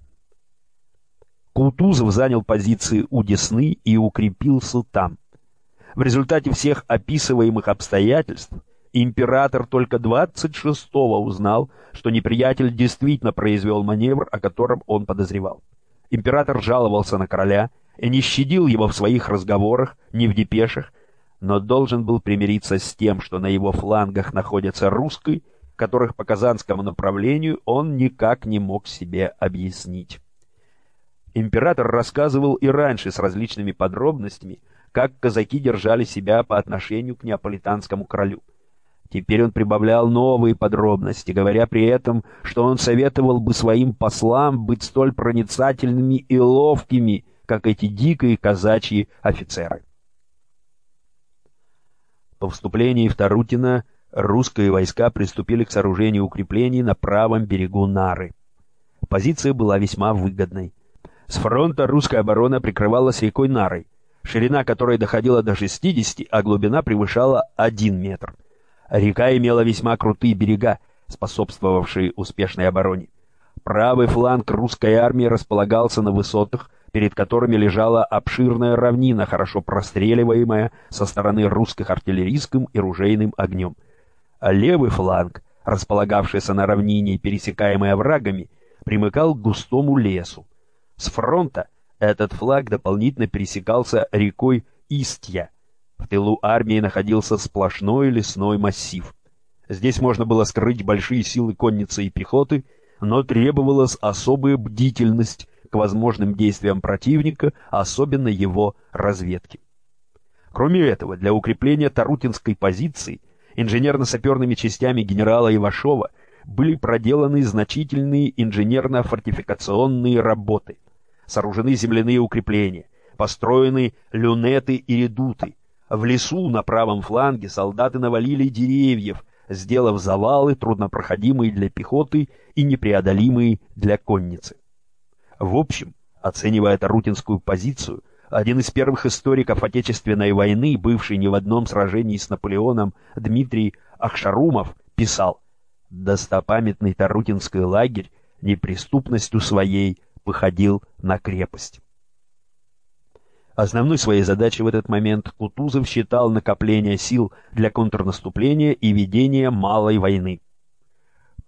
Кутузов занял позиции у Десны и укрепился там. В результате всех описываемых обстоятельств император только двадцать шестого узнал, что неприятель действительно произвел маневр, о котором он подозревал. Император жаловался на короля и не щадил его в своих разговорах, ни в депешах, но должен был примириться с тем, что на его флангах находятся русские, которых по казанскому направлению он никак не мог себе объяснить. Император рассказывал и раньше с различными подробностями, как казаки держали себя по отношению к неаполитанскому королю. Теперь он прибавлял новые подробности, говоря при этом, что он советовал бы своим послам быть столь проницательными и ловкими, как эти дикие казачьи офицеры. По вступлении в Тарутино русские войска приступили к сооружению укреплений на правом берегу Нары. Позиция была весьма выгодной. С фронта русская оборона прикрывалась рекой Нарой, ширина которой доходила до шестидесяти, а глубина превышала один метр. Река имела весьма крутые берега, способствовавшие успешной обороне. Правый фланг русской армии располагался на высотах, перед которыми лежала обширная равнина, хорошо простреливаемая со стороны русских артиллерийским и ружейным огнем. А левый фланг, располагавшийся на равнине и пересекаемый оврагами, примыкал к густому лесу. С фронта этот фланг дополнительно пересекался рекой Истья. В тылу армии находился сплошной лесной массив. Здесь можно было скрыть большие силы конницы и пехоты, но требовалась особая бдительность к возможным действиям противника, особенно его разведки. Кроме этого, для укрепления Тарутинской позиции инженерно-саперными частями генерала Ивашова были проделаны значительные инженерно-фортификационные работы. Сооружены земляные укрепления, построены люнеты и редуты. В лесу на правом фланге солдаты навалили деревьев, сделав завалы, труднопроходимые для пехоты и непреодолимые для конницы. В общем, оценивая Тарутинскую позицию, один из первых историков Отечественной войны, бывший не в одном сражении с Наполеоном, Дмитрий Ахшарумов, писал: «Достопамятный Тарутинский лагерь неприступностью своей походил на крепость». Основной своей задачей в этот момент Кутузов считал накопление сил для контрнаступления и ведения малой войны.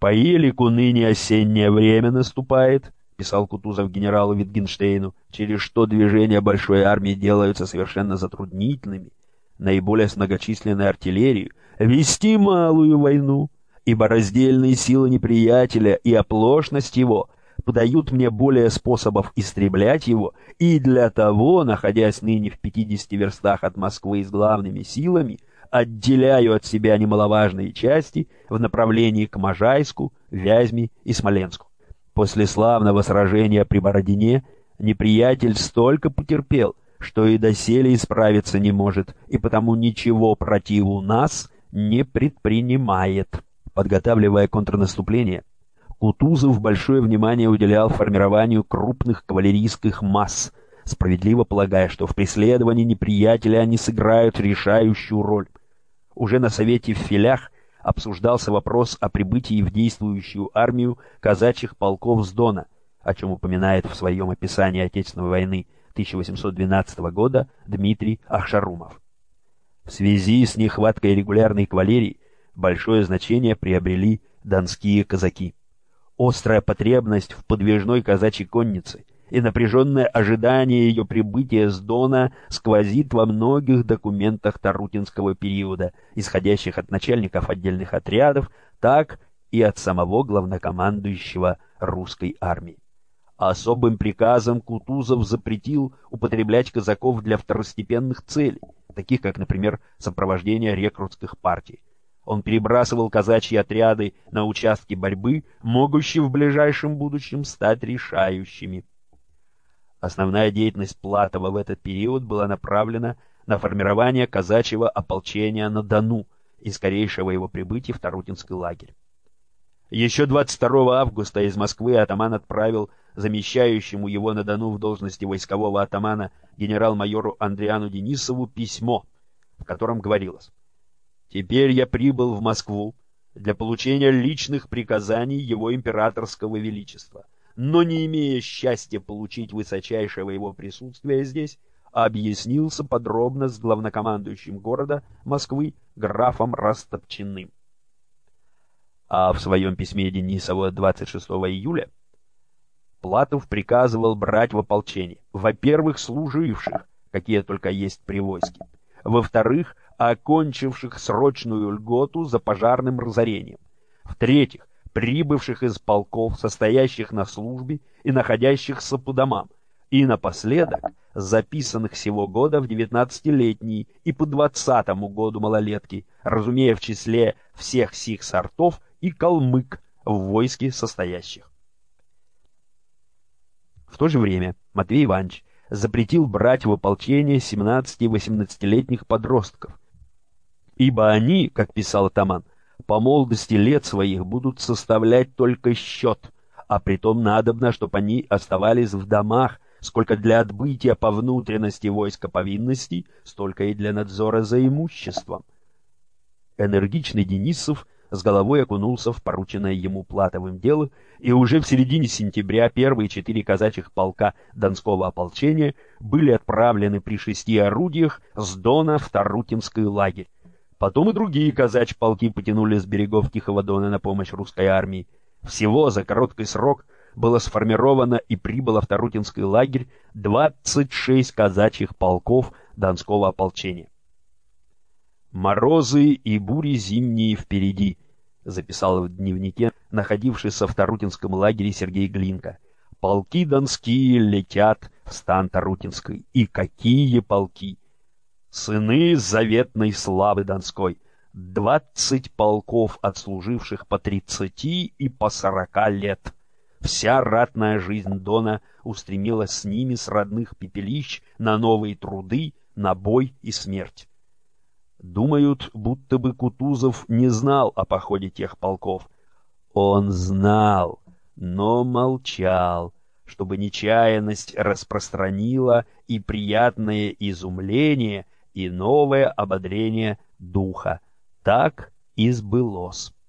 «По елику ныне осеннее время наступает», — писал Кутузов генералу Витгенштейну, через что движения большой армии делаются совершенно затруднительными, наиболее с многочисленной артиллерией, вести малую войну, ибо раздельные силы неприятеля и оплошность его подают мне более способов истреблять его, и для того, находясь ныне в пятидесяти верстах от Москвы с главными силами, отделяю от себя немаловажные части в направлении к Можайску, Вязьме и Смоленску. После славного сражения при Бородине неприятель столько потерпел, что и доселе исправиться не может, и потому ничего противу нас не предпринимает. Подготавливая контрнаступление, Кутузов большое внимание уделял формированию крупных кавалерийских масс, справедливо полагая, что в преследовании неприятеля они сыграют решающую роль. Уже на совете в Филях обсуждался вопрос о прибытии в действующую армию казачьих полков с Дона, о чем упоминает в своем описании Отечественной войны тысяча восемьсот двенадцатого года Дмитрий Ахшарумов. В связи с нехваткой регулярной кавалерии большое значение приобрели донские казаки. Острая потребность в подвижной казачьей коннице и напряженное ожидание ее прибытия с Дона сквозит во многих документах тарутинского периода, исходящих от начальников отдельных отрядов, так и от самого главнокомандующего русской армии. Особым приказом Кутузов запретил употреблять казаков для второстепенных целей, таких как, например, сопровождение рекрутских партий. Он перебрасывал казачьи отряды на участки борьбы, могущие в ближайшем будущем стать решающими. Основная деятельность Платова в этот период была направлена на формирование казачьего ополчения на Дону и скорейшего его прибытия в Тарутинский лагерь. Еще двадцать второго августа из Москвы атаман отправил замещающему его на Дону в должности войскового атамана генерал-майору Андриану Денисову письмо, в котором говорилось: «Теперь я прибыл в Москву для получения личных приказаний его императорского величества, но не имея счастья получить высочайшего его присутствия здесь, объяснился подробно с главнокомандующим города Москвы графом Растопчиным». А в своем письме Денисову двадцать шестого июля Платов приказывал брать в ополчение, во-первых, служивших, какие только есть при войске, во-вторых, окончивших срочную льготу за пожарным разорением, в-третьих, прибывших из полков, состоящих на службе и находящихся по домам, и напоследок записанных сего года в девятнадцатилетние и по двадцатому году малолетки, разумея в числе всех сих сортов и калмык в войске состоящих. В то же время Матвей Иванович запретил брать в ополчение семнадцати-восемнадцатилетних подростков, ибо они, как писал атаман, по молодости лет своих будут составлять только счет, а притом надобно, чтобы они оставались в домах, сколько для отбытия по внутренности войска повинностей, столько и для надзора за имуществом. Энергичный Денисов с головой окунулся в порученное ему Платовым дело, и уже в середине сентября первые четыре казачьих полка Донского ополчения были отправлены при шести орудиях с Дона в Тарутинский лагерь. Потом и другие казачьи полки потянули с берегов Тихого Дона на помощь русской армии. Всего за короткий срок было сформировано и прибыло в Тарутинский лагерь двадцать шесть казачьих полков Донского ополчения. «Морозы и бури зимние впереди», — записал в дневнике находившийся в Тарутинском лагере Сергей Глинка. «Полки донские летят в стан Тарутинский. И какие полки! Сыны заветной славы Донской! Двадцать полков, отслуживших по тридцати и по сорока лет. Вся ратная жизнь Дона устремилась с ними с родных пепелищ на новые труды, на бой и смерть». Думают, будто бы Кутузов не знал о походе тех полков. Он знал, но молчал, чтобы нечаянность распространила и приятное изумление, и новое ободрение духа. Так и сбылось.